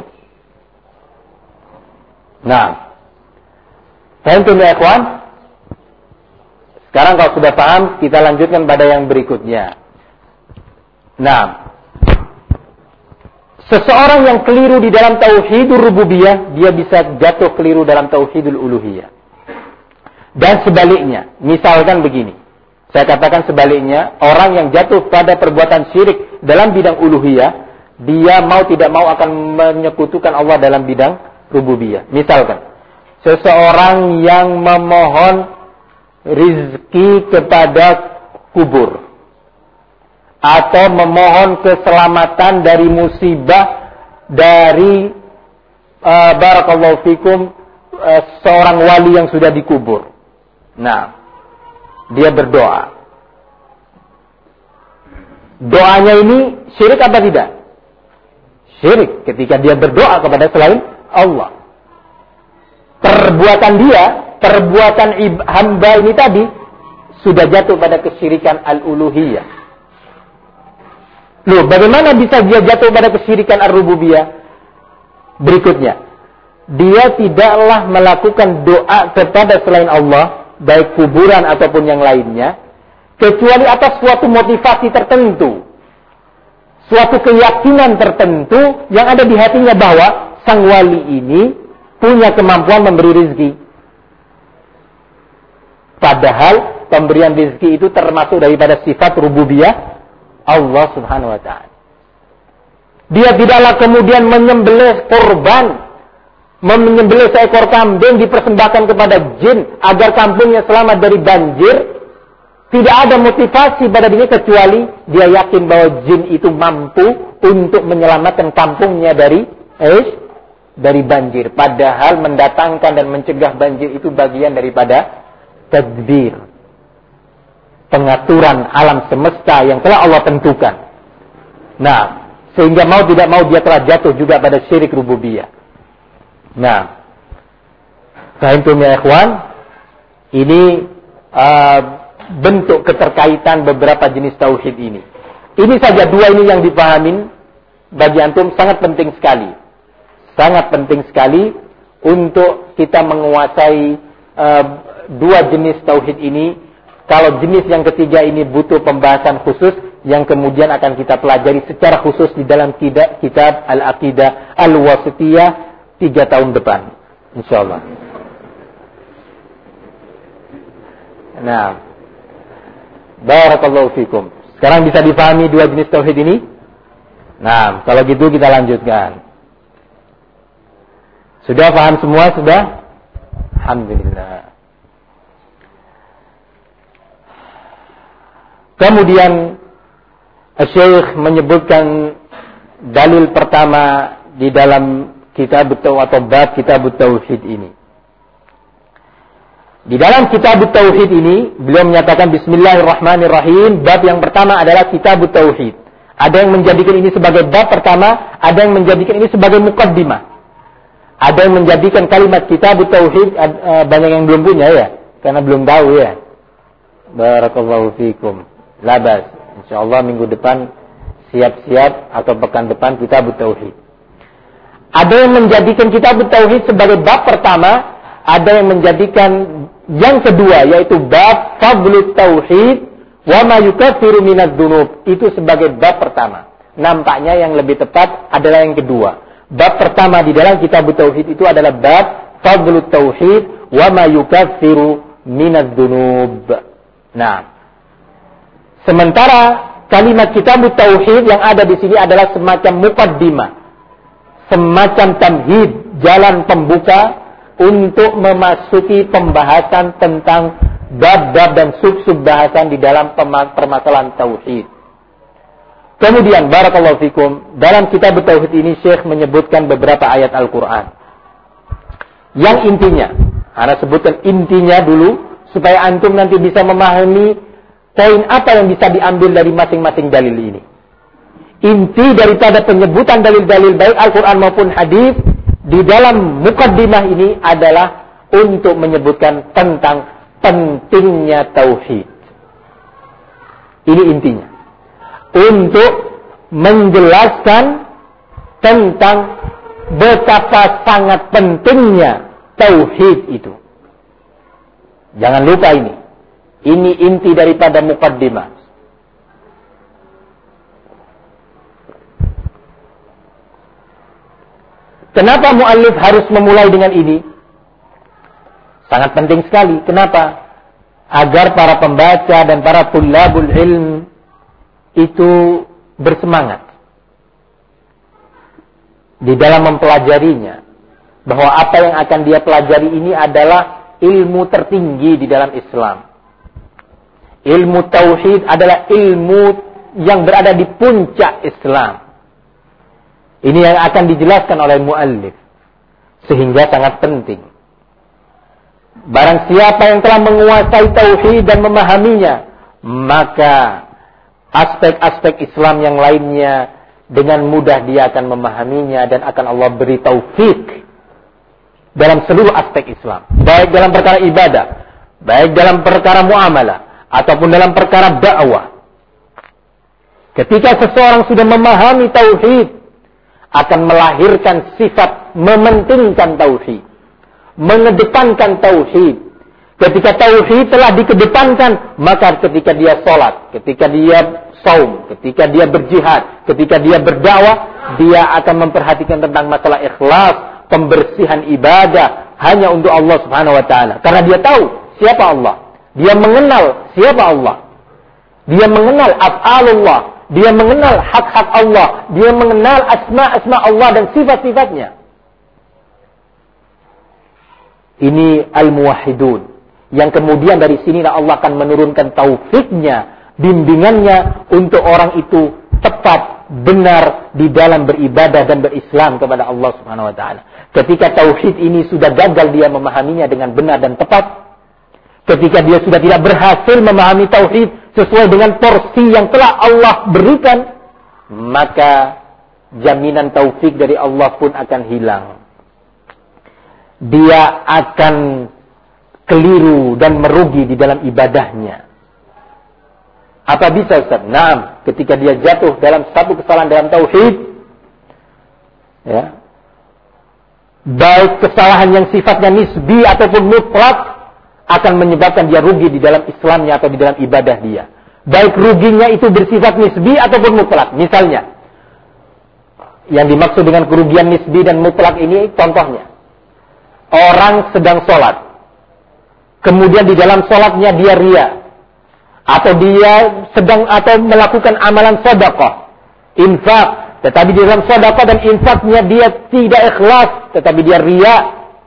Nah, faham ya ikhwan? Sekarang kalau sudah paham, kita lanjutkan pada yang berikutnya. Nah, seseorang yang keliru di dalam tauhidur rububiyah, dia bisa jatuh keliru dalam tauhidul uluhiyah. Dan sebaliknya, misalkan begini, saya katakan sebaliknya, orang yang jatuh pada perbuatan syirik dalam bidang uluhiyah, dia mau tidak mau akan menyekutukan Allah dalam bidang rububiyah. Misalkan, seseorang yang memohon rizki kepada kubur, atau memohon keselamatan dari musibah dari barakallahu fikum seorang wali yang sudah dikubur. Nah, dia berdoa. Doanya ini syirik apa tidak? Syirik ketika dia berdoa kepada selain Allah. Perbuatan dia, perbuatan hamba ini tadi sudah jatuh pada kesyirikan al-uluhiyah. Loh, bagaimana bisa dia jatuh pada kesyirikan ar-rububiyah? Berikutnya, dia tidaklah melakukan doa kepada selain Allah, baik kuburan ataupun yang lainnya, kecuali atas suatu motivasi tertentu, suatu keyakinan tertentu yang ada di hatinya bahwa sang wali ini punya kemampuan memberi rezeki. Padahal pemberian rezeki itu termasuk daripada sifat rububiyah Allah Subhanahu wa ta'ala. Dia tidaklah kemudian menyembelih korban menyembelih seekor kambing dipersembahkan kepada jin agar kampungnya selamat dari banjir, tidak ada motivasi pada dirinya kecuali dia yakin bahwa jin itu mampu untuk menyelamatkan kampungnya dari banjir. Padahal mendatangkan dan mencegah banjir itu bagian daripada tadbir, pengaturan alam semesta yang telah Allah tentukan. Nah, sehingga mau tidak mau dia telah jatuh juga pada syirik rububiyah. Nah, fahimtum ya ikhwan? Ini bentuk keterkaitan beberapa jenis tauhid ini. Ini saja dua ini yang dipahamin bagi antum sangat penting sekali. Sangat penting sekali untuk kita menguasai dua jenis tauhid ini. Kalau jenis yang ketiga ini butuh pembahasan khusus yang kemudian akan kita pelajari secara khusus di dalam kitab Al-Aqidah Al-Wasithiyah 3 tahun depan, insyaallah. Nah, barakallahu fikum. Sekarang bisa dipahami dua jenis tauhid ini? Nah, kalau gitu kita lanjutkan. Sudah paham semua? Sudah? Alhamdulillah. Kemudian Syekh menyebutkan dalil pertama di dalam kitab atau bab kitab tauhid ini. Di dalam kitab tauhid ini beliau menyatakan bismillahirrahmanirrahim, bab yang pertama adalah kitab tauhid. Ada yang menjadikan ini sebagai bab pertama, ada yang menjadikan ini sebagai muqaddimah. Ada yang menjadikan kalimat kitab tauhid, banyak yang belum punya ya, karena belum tahu ya. Barakallahu fikum. Labas, insyaallah minggu depan siap-siap atau pekan depan kitab tauhid. Ada yang menjadikan kitab tauhid sebagai bab pertama, ada yang menjadikan yang kedua yaitu bab fadlut tauhid wa ma yukaffiru minadz dzunub itu sebagai bab pertama. Nampaknya yang lebih tepat adalah yang kedua. Bab pertama di dalam kitab tauhid itu adalah bab fadlut tauhid wa ma yukaffiru minadz dzunub. Nah, sementara kalimat kitab tauhid yang ada di sini adalah semacam muqaddimah, semacam tamhid, jalan pembuka untuk memasuki pembahasan tentang bab-bab dan sub-sub bahasan di dalam permasalahan tauhid. Kemudian barakallahu fikum, dalam kitab tauhid ini Syekh menyebutkan beberapa ayat Al-Qur'an. Yang intinya, ana sebutkan intinya dulu supaya antum nanti bisa memahami poin apa yang bisa diambil dari masing-masing dalil ini. Inti daripada penyebutan dalil-dalil baik Al-Quran maupun hadis di dalam mukaddimah ini adalah untuk menyebutkan tentang pentingnya tauhid. Ini intinya. Untuk menjelaskan tentang betapa sangat pentingnya tauhid itu. Jangan lupa ini. Ini inti daripada muqaddimah. Kenapa muallif harus memulai dengan ini? Sangat penting sekali. Kenapa? Agar para pembaca dan para tullabul ilm itu bersemangat di dalam mempelajarinya. Bahwa apa yang akan dia pelajari ini adalah ilmu tertinggi di dalam Islam. Ilmu tauhid adalah ilmu yang berada di puncak Islam. Ini yang akan dijelaskan oleh muallif. Sehingga sangat penting. Barang siapa yang telah menguasai tauhid dan memahaminya, maka aspek-aspek Islam yang lainnya dengan mudah dia akan memahaminya dan akan Allah beri taufik dalam seluruh aspek Islam. Baik dalam perkara ibadah, baik dalam perkara muamalah, ataupun dalam perkara dakwah. Ketika seseorang sudah memahami tauhid, akan melahirkan sifat mementingkan tauhid, mengedepankan tauhid. Ketika tauhid telah dikedepankan, maka ketika dia sholat, ketika dia saum, ketika dia berjihad, ketika dia berdakwah, dia akan memperhatikan tentang masalah ikhlas, pembersihan ibadah hanya untuk Allah Subhanahu wa taala. Karena dia tahu siapa Allah. Dia mengenal siapa Allah. Dia mengenal af'alullah. Dia mengenal hak-hak Allah. Dia mengenal asma-asma Allah dan sifat-sifatnya. Ini al-muwahhidun. Yang kemudian dari sinilah Allah akan menurunkan taufiknya, bimbingannya untuk orang itu tepat, benar di dalam beribadah dan berislam kepada Allah Subhanahu wa taala. Ketika tauhid ini sudah gagal dia memahaminya dengan benar dan tepat, ketika dia sudah tidak berhasil memahami tauhid sesuai dengan porsi yang telah Allah berikan, maka jaminan taufik dari Allah pun akan hilang. Dia akan keliru dan merugi di dalam ibadahnya. Apa bisa Ustaz? Naam, ketika dia jatuh dalam satu kesalahan dalam tauhid, ya, baik kesalahan yang sifatnya nisbi ataupun mutlak, akan menyebabkan dia rugi di dalam Islamnya atau di dalam ibadah dia. Baik ruginya itu bersifat nisbi ataupun mutlak. Misalnya, yang dimaksud dengan kerugian nisbi dan mutlak ini contohnya, orang sedang sholat, kemudian di dalam sholatnya dia riya, atau dia sedang atau melakukan amalan sedekah, infak, tetapi di dalam sedekah dan infaknya dia tidak ikhlas, tetapi dia riya.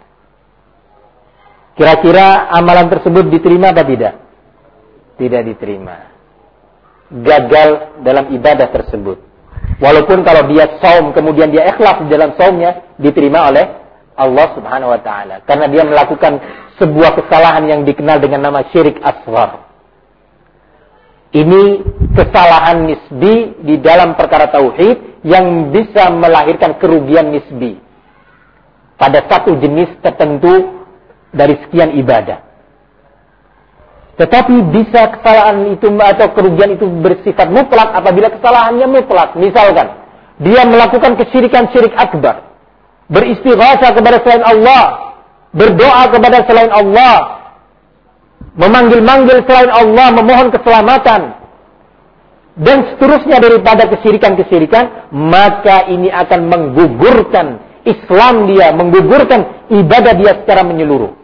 Kira-kira amalan tersebut diterima atau tidak? Tidak diterima. Gagal dalam ibadah tersebut. Walaupun kalau dia saum kemudian dia ikhlas di dalam saumnya, diterima oleh Allah Subhanahu wa taala, karena dia melakukan sebuah kesalahan yang dikenal dengan nama syirik asghar. Ini kesalahan nisbi di dalam perkara tauhid yang bisa melahirkan kerugian nisbi pada satu jenis tertentu dari sekian ibadah. Tetapi bisa kesalahan itu atau kerugian itu bersifat mutlak apabila kesalahannya mutlak. Misalkan dia melakukan kesyirikan syirik akbar, beristighatsah kepada selain Allah, berdoa kepada selain Allah, memanggil-manggil selain Allah, memohon keselamatan, dan seterusnya daripada kesyirikan-kesyirikan, maka ini akan menggugurkan Islam dia, menggugurkan ibadah dia secara menyeluruh.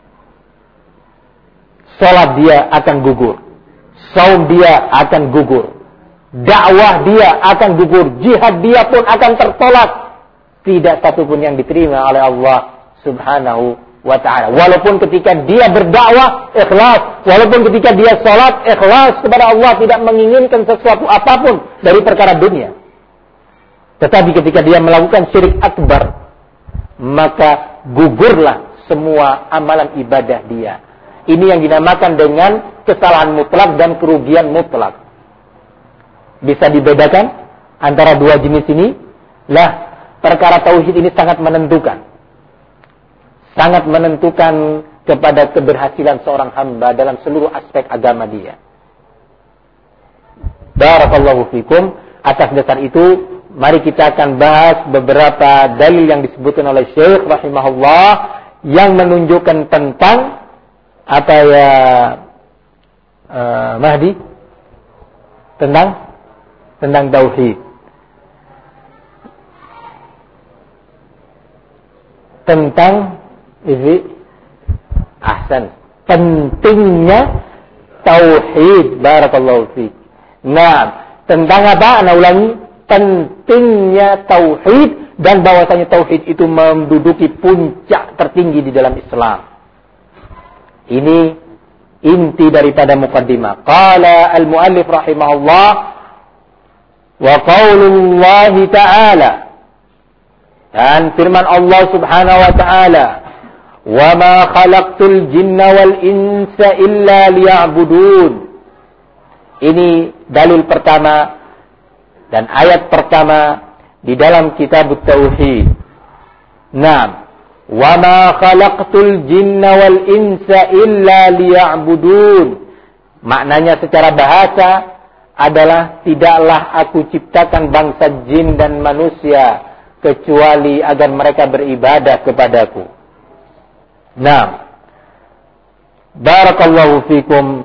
Salat dia akan gugur, saum dia akan gugur, dakwah dia akan gugur, jihad dia pun akan tertolak. Tidak satu pun yang diterima oleh Allah Subhanahu wa ta'ala. Walaupun ketika dia berdakwah ikhlas, walaupun ketika dia salat ikhlas kepada Allah, tidak menginginkan sesuatu apapun dari perkara dunia. Tetapi ketika dia melakukan syirik akbar, maka gugurlah semua amalan ibadah dia. Ini yang dinamakan dengan kesalahan mutlak dan kerugian mutlak. Bisa dibedakan antara dua jenis ini? Lah, perkara tauhid ini sangat menentukan. Sangat menentukan kepada keberhasilan seorang hamba dalam seluruh aspek agama dia. Barakallahu fikum. Atas dasar itu, mari kita akan bahas beberapa dalil yang disebutkan oleh Syekh rahimahullah yang menunjukkan tentang apa ya Mahdi? Tentang tauhid. Tentang ahsan, pentingnya tauhid. Barakallahu fiik. Nah, tentang apa? Ana ulangi, pentingnya tauhid dan bahwasanya tauhid itu menduduki puncak tertinggi di dalam Islam. Ini inti daripada muqaddimah. Qala al-muallif rahimahullah wa qaulullah ta'ala, dan firman Allah Subhanahu wa ta'ala, wa ma khalaqtul jinna wal insa illa liya'budun. Ini dalil pertama dan ayat pertama di dalam kitab Tauhid. Naam, wa ma khalaqtul jinna wal insa illa liya'budun. Maknanya secara bahasa adalah tidaklah aku ciptakan bangsa jin dan manusia kecuali agar mereka beribadah kepadaku. Nah, barakallahu fikum.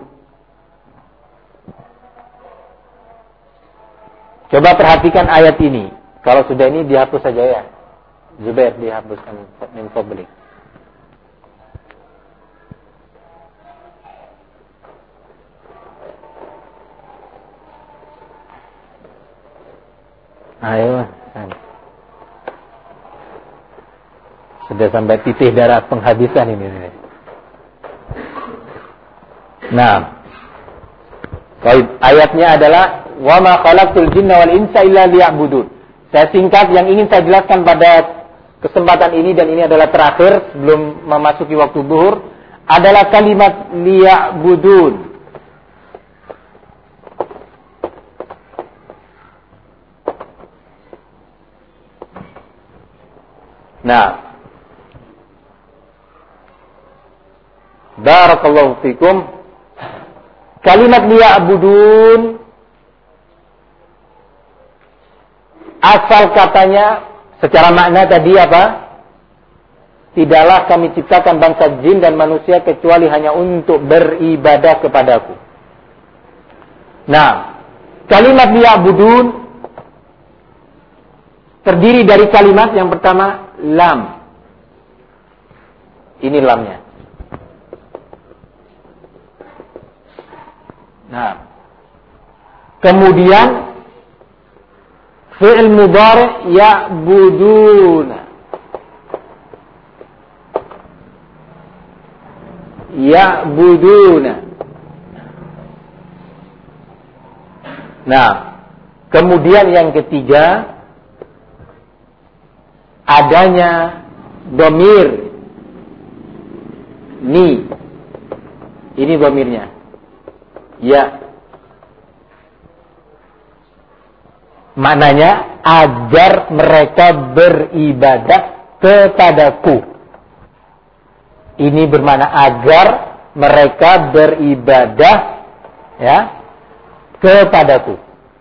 Coba perhatikan ayat ini. Kalau sudah ini dihapus saja ya. Zubair, dihapuskan min fadlik. Ayo, Sudah sampai titik darah penghabisan ini. Nah, ayatnya adalah wa ma khalaqtul jinna wal insa illa liya'budun. Saya singkat, yang ingin saya jelaskan pada kesempatan ini, dan ini adalah terakhir sebelum memasuki waktu zuhur, adalah kalimat liya'budun. Nah, barakallahu fikum. Kalimat liya'budun, asal katanya secara makna tadi apa? Tidaklah kami ciptakan bangsa jin dan manusia kecuali hanya untuk beribadah kepadaku. Nah, kalimat liya'budun terdiri dari kalimat yang pertama, lam. Ini lamnya. Nah, kemudian fi'il mudhari' ya'buduna. Ya'buduna. Nah, kemudian yang ketiga, adanya dhamir ni. Ini dhamirnya. Ya. Maknanya agar mereka beribadah kepadaku. Ini bermakna agar mereka beribadah ya kepadaku.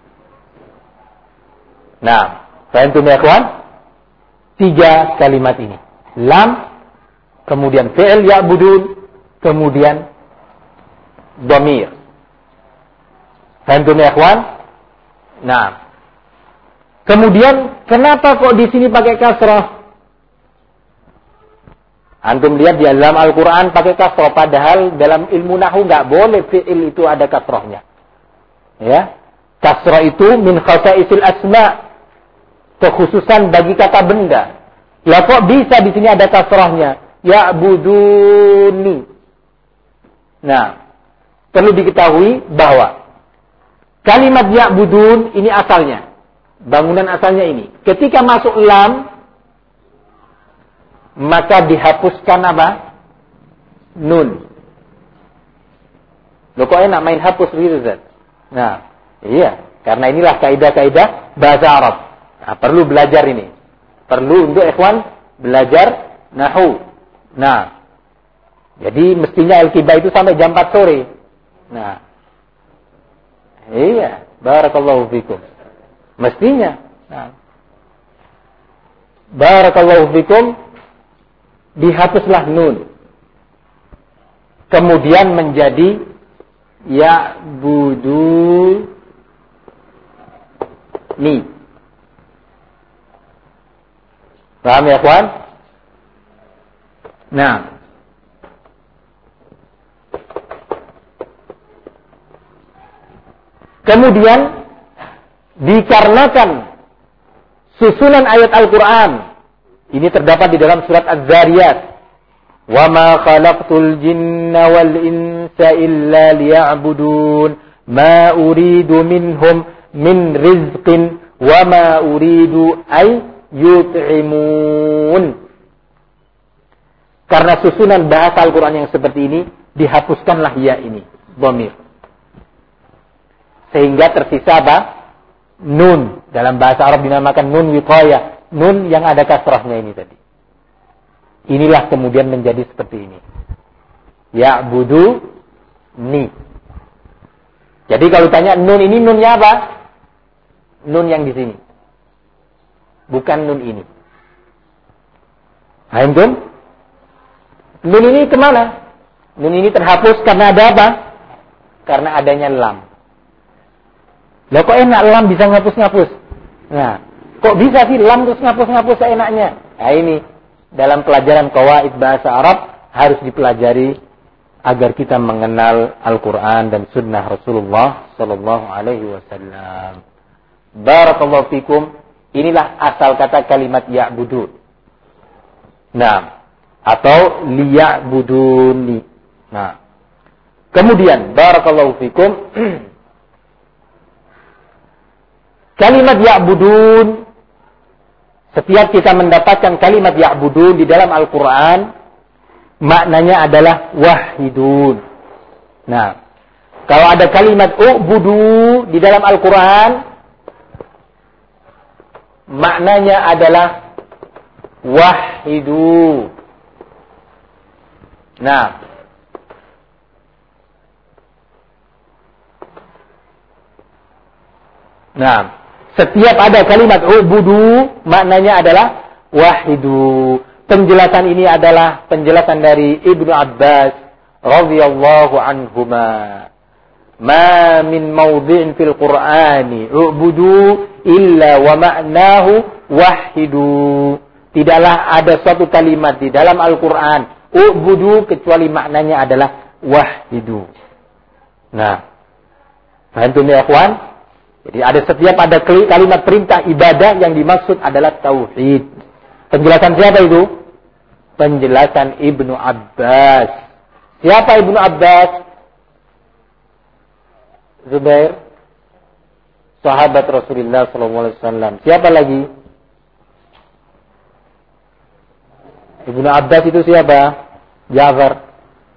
Nah, paham ya kawan? 3 kalimat ini. Lam, kemudian fi'il ya'budun, kemudian dhamir. Paham ya kawan? Nah, kemudian kenapa kok di sini pakai kasrah? Antum lihat di dalam Al-Quran pakai kasrah, padahal dalam ilmu nahwu nggak boleh fi'il itu ada kasrahnya. Ya, kasrah itu min khasa'isil asma, kekhususan bagi kata benda. Lah kok bisa di sini ada kasrahnya? Ya'buduni. Nah, perlu diketahui bahwa kalimat ya'budun ini asalnya, bangunan asalnya ini. Ketika masuk lam, maka dihapuskan apa? Nun. Loh kok enak main hapus gitu, Zat? Nah, iya. Karena inilah kaidah-kaidah bahasa Arab. Nah, perlu belajar ini. Perlu untuk ikhwan belajar nahwu. Nah, jadi mestinya Al-Qibah itu sampai jam 4 sore. Nah, iya. Barakallahu fikum. Mestinya. Nah, barakallahu fikum. Dihapuslah nun. Kemudian menjadi ya'buduni. Paham ya, kawan? Nah, kemudian dikarenakan susunan ayat Al-Quran ini terdapat di dalam surat Az-Zariyat, wa ma khalaqtul jinna wal insa illa liya'budun ma uridu minhum min rizqin wa ma uridu ay yut'imun. Karena susunan bahasa Al-Quran yang seperti ini, dihapuskanlah ya ini, dhamir. Sehingga tersisa apa? Nun. Dalam bahasa Arab dinamakan nun wiqayah. Nun yang ada kasrahnya ini tadi. Inilah kemudian menjadi seperti ini. Ya'buduni. Jadi kalau tanya nun ini, nunnya apa? Nun yang di sini. Bukan nun ini. Paham kan? Nun ini kemana? Nun ini terhapus karena ada apa? Karena adanya lam. Loh kok enak lam bisa ngapus-ngapus? Nah, kok bisa sih lam terus ngapus-ngapus seenaknya? Nah ini, dalam pelajaran qawaid bahasa Arab harus dipelajari agar kita mengenal Al-Quran dan Sunnah Rasulullah Sallallahu Alaihi Wasallam. Barakallahu fikum. Inilah asal kata kalimat ya'budun. Nah, atau liya'buduni. Nah, kemudian barakallahu fikum kalimat ya'budun, setiap kita mendapatkan kalimat ya'budun di dalam Al-Qur'an, maknanya adalah wahidun. Nah, kalau ada kalimat u'budu di dalam Al-Qur'an, maknanya adalah wahidu. Nah, setiap ada kalimat u'budu, maknanya adalah wahidu. Penjelasan ini adalah penjelasan dari Ibnu Abbas radhiyallahu anhuma. Ma min mawdhi'in fil Qur'ani u'budu illa wa ma'nahu wahidu. Tidaklah ada suatu kalimat di dalam Al-Qur'an u'budu kecuali maknanya adalah wahidu. Nah, paham ya ikhwan? Jadi setiap ada kalimat perintah ibadah yang dimaksud adalah tauhid. Penjelasan siapa itu? Penjelasan Ibnu Abbas. Siapa Ibnu Abbas? Zubair, sahabat Rasulullah SAW. Siapa lagi? Ibnu Abbas itu siapa? Ja'far.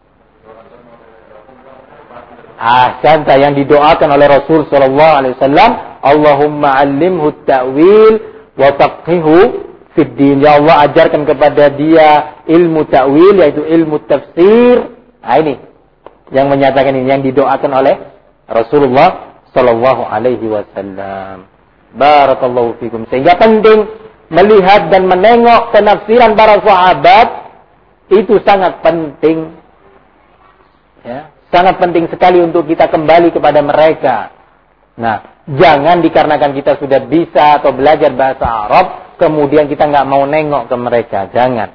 Ahsanta, yang didoakan oleh Rasul SAW. Allahumma 'allimhu at-ta'wil wa faqihhu fid din. Ya Allah, ajarkan kepada dia ilmu ta'wil, yaitu ilmu tafsir. Nah, ini yang menyatakan ini, yang didoakan oleh Rasulullah sallallahu alaihi wasallam. Barakallahu fikum. Sehingga penting melihat dan menengok penafsiran para sahabat, itu sangat penting. Ya, sangat penting sekali untuk kita kembali kepada mereka. Nah, jangan dikarenakan kita sudah bisa atau belajar bahasa Arab, kemudian kita nggak mau nengok ke mereka. Jangan.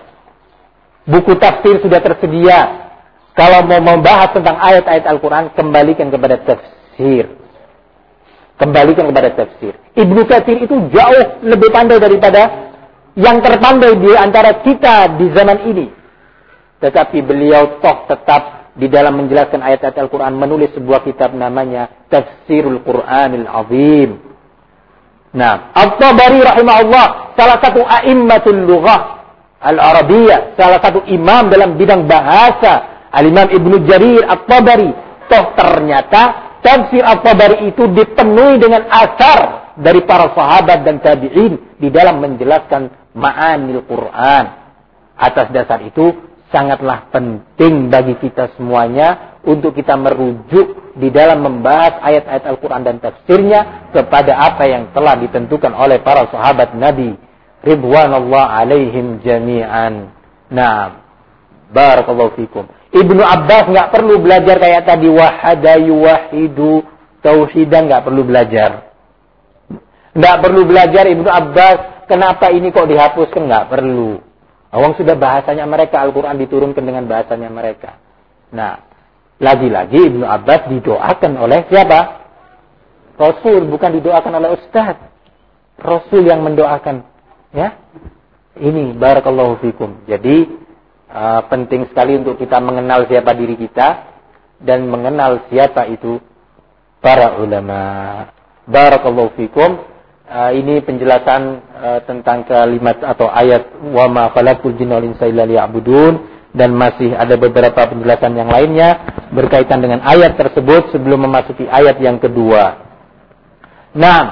Buku tafsir sudah tersedia. Kalau mau membahas tentang ayat-ayat Al-Quran, kembalikan kepada tafsir. Kembalikan kepada tafsir. Ibnu Katsir itu jauh lebih pandai daripada yang terpandai di antara kita di zaman ini. Tetapi beliau toh tetap di dalam menjelaskan ayat-ayat Al-Quran menulis sebuah kitab namanya Tafsirul Quranil Azim. Nah, At-Tabari rahimahullah, salah satu a'immatul lughah al-Arabiyah, salah satu imam dalam bidang bahasa, Al-Imam Ibnu Jarir At-Tabari. Toh ternyata tafsir At-Tabari itu dipenuhi dengan asar dari para sahabat dan tabi'in di dalam menjelaskan ma'anil Quran. Atas dasar itu sangatlah penting bagi kita semuanya untuk kita merujuk di dalam membahas ayat-ayat Al-Quran dan tafsirnya kepada apa yang telah ditentukan oleh para sahabat Nabi ridwanullah alaihim jami'an. Nah, barakallahu fikum. Ibnu Abbas nggak perlu belajar kayak tadi wahada yuwahidu tauhidan, nggak perlu belajar. Nggak perlu belajar Ibnu Abbas kenapa ini kok dihapuskan, nggak perlu. Awang sudah bahasanya mereka, Al-Quran diturunkan dengan bahasanya mereka. Nah, lagi-lagi Ibnu Abbas didoakan oleh siapa? Rasul, bukan didoakan oleh ustaz. Rasul yang mendoakan. Ya, ini barakallahu fikum. Jadi penting sekali untuk kita mengenal siapa diri kita dan mengenal siapa itu para ulama. Barakallahu fikum. Ini penjelasan tentang kalimat atau ayat wa ma khalaqul jinna wal insa illa liya'budun, dan masih ada beberapa penjelasan yang lainnya berkaitan dengan ayat tersebut sebelum memasuki ayat yang kedua. Nah,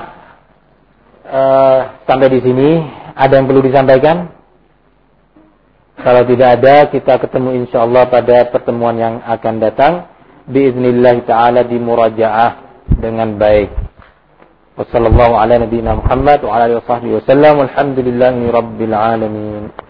sampai di sini ada yang perlu disampaikan? Kalau tidak ada, kita ketemu insyaallah pada pertemuan yang akan datang biiznillah taala di murajaah dengan baik. Wassallallahu ala nabiyyina Muhammad wa ala alihi wasallam. Walhamdulillahi rabbil alamin.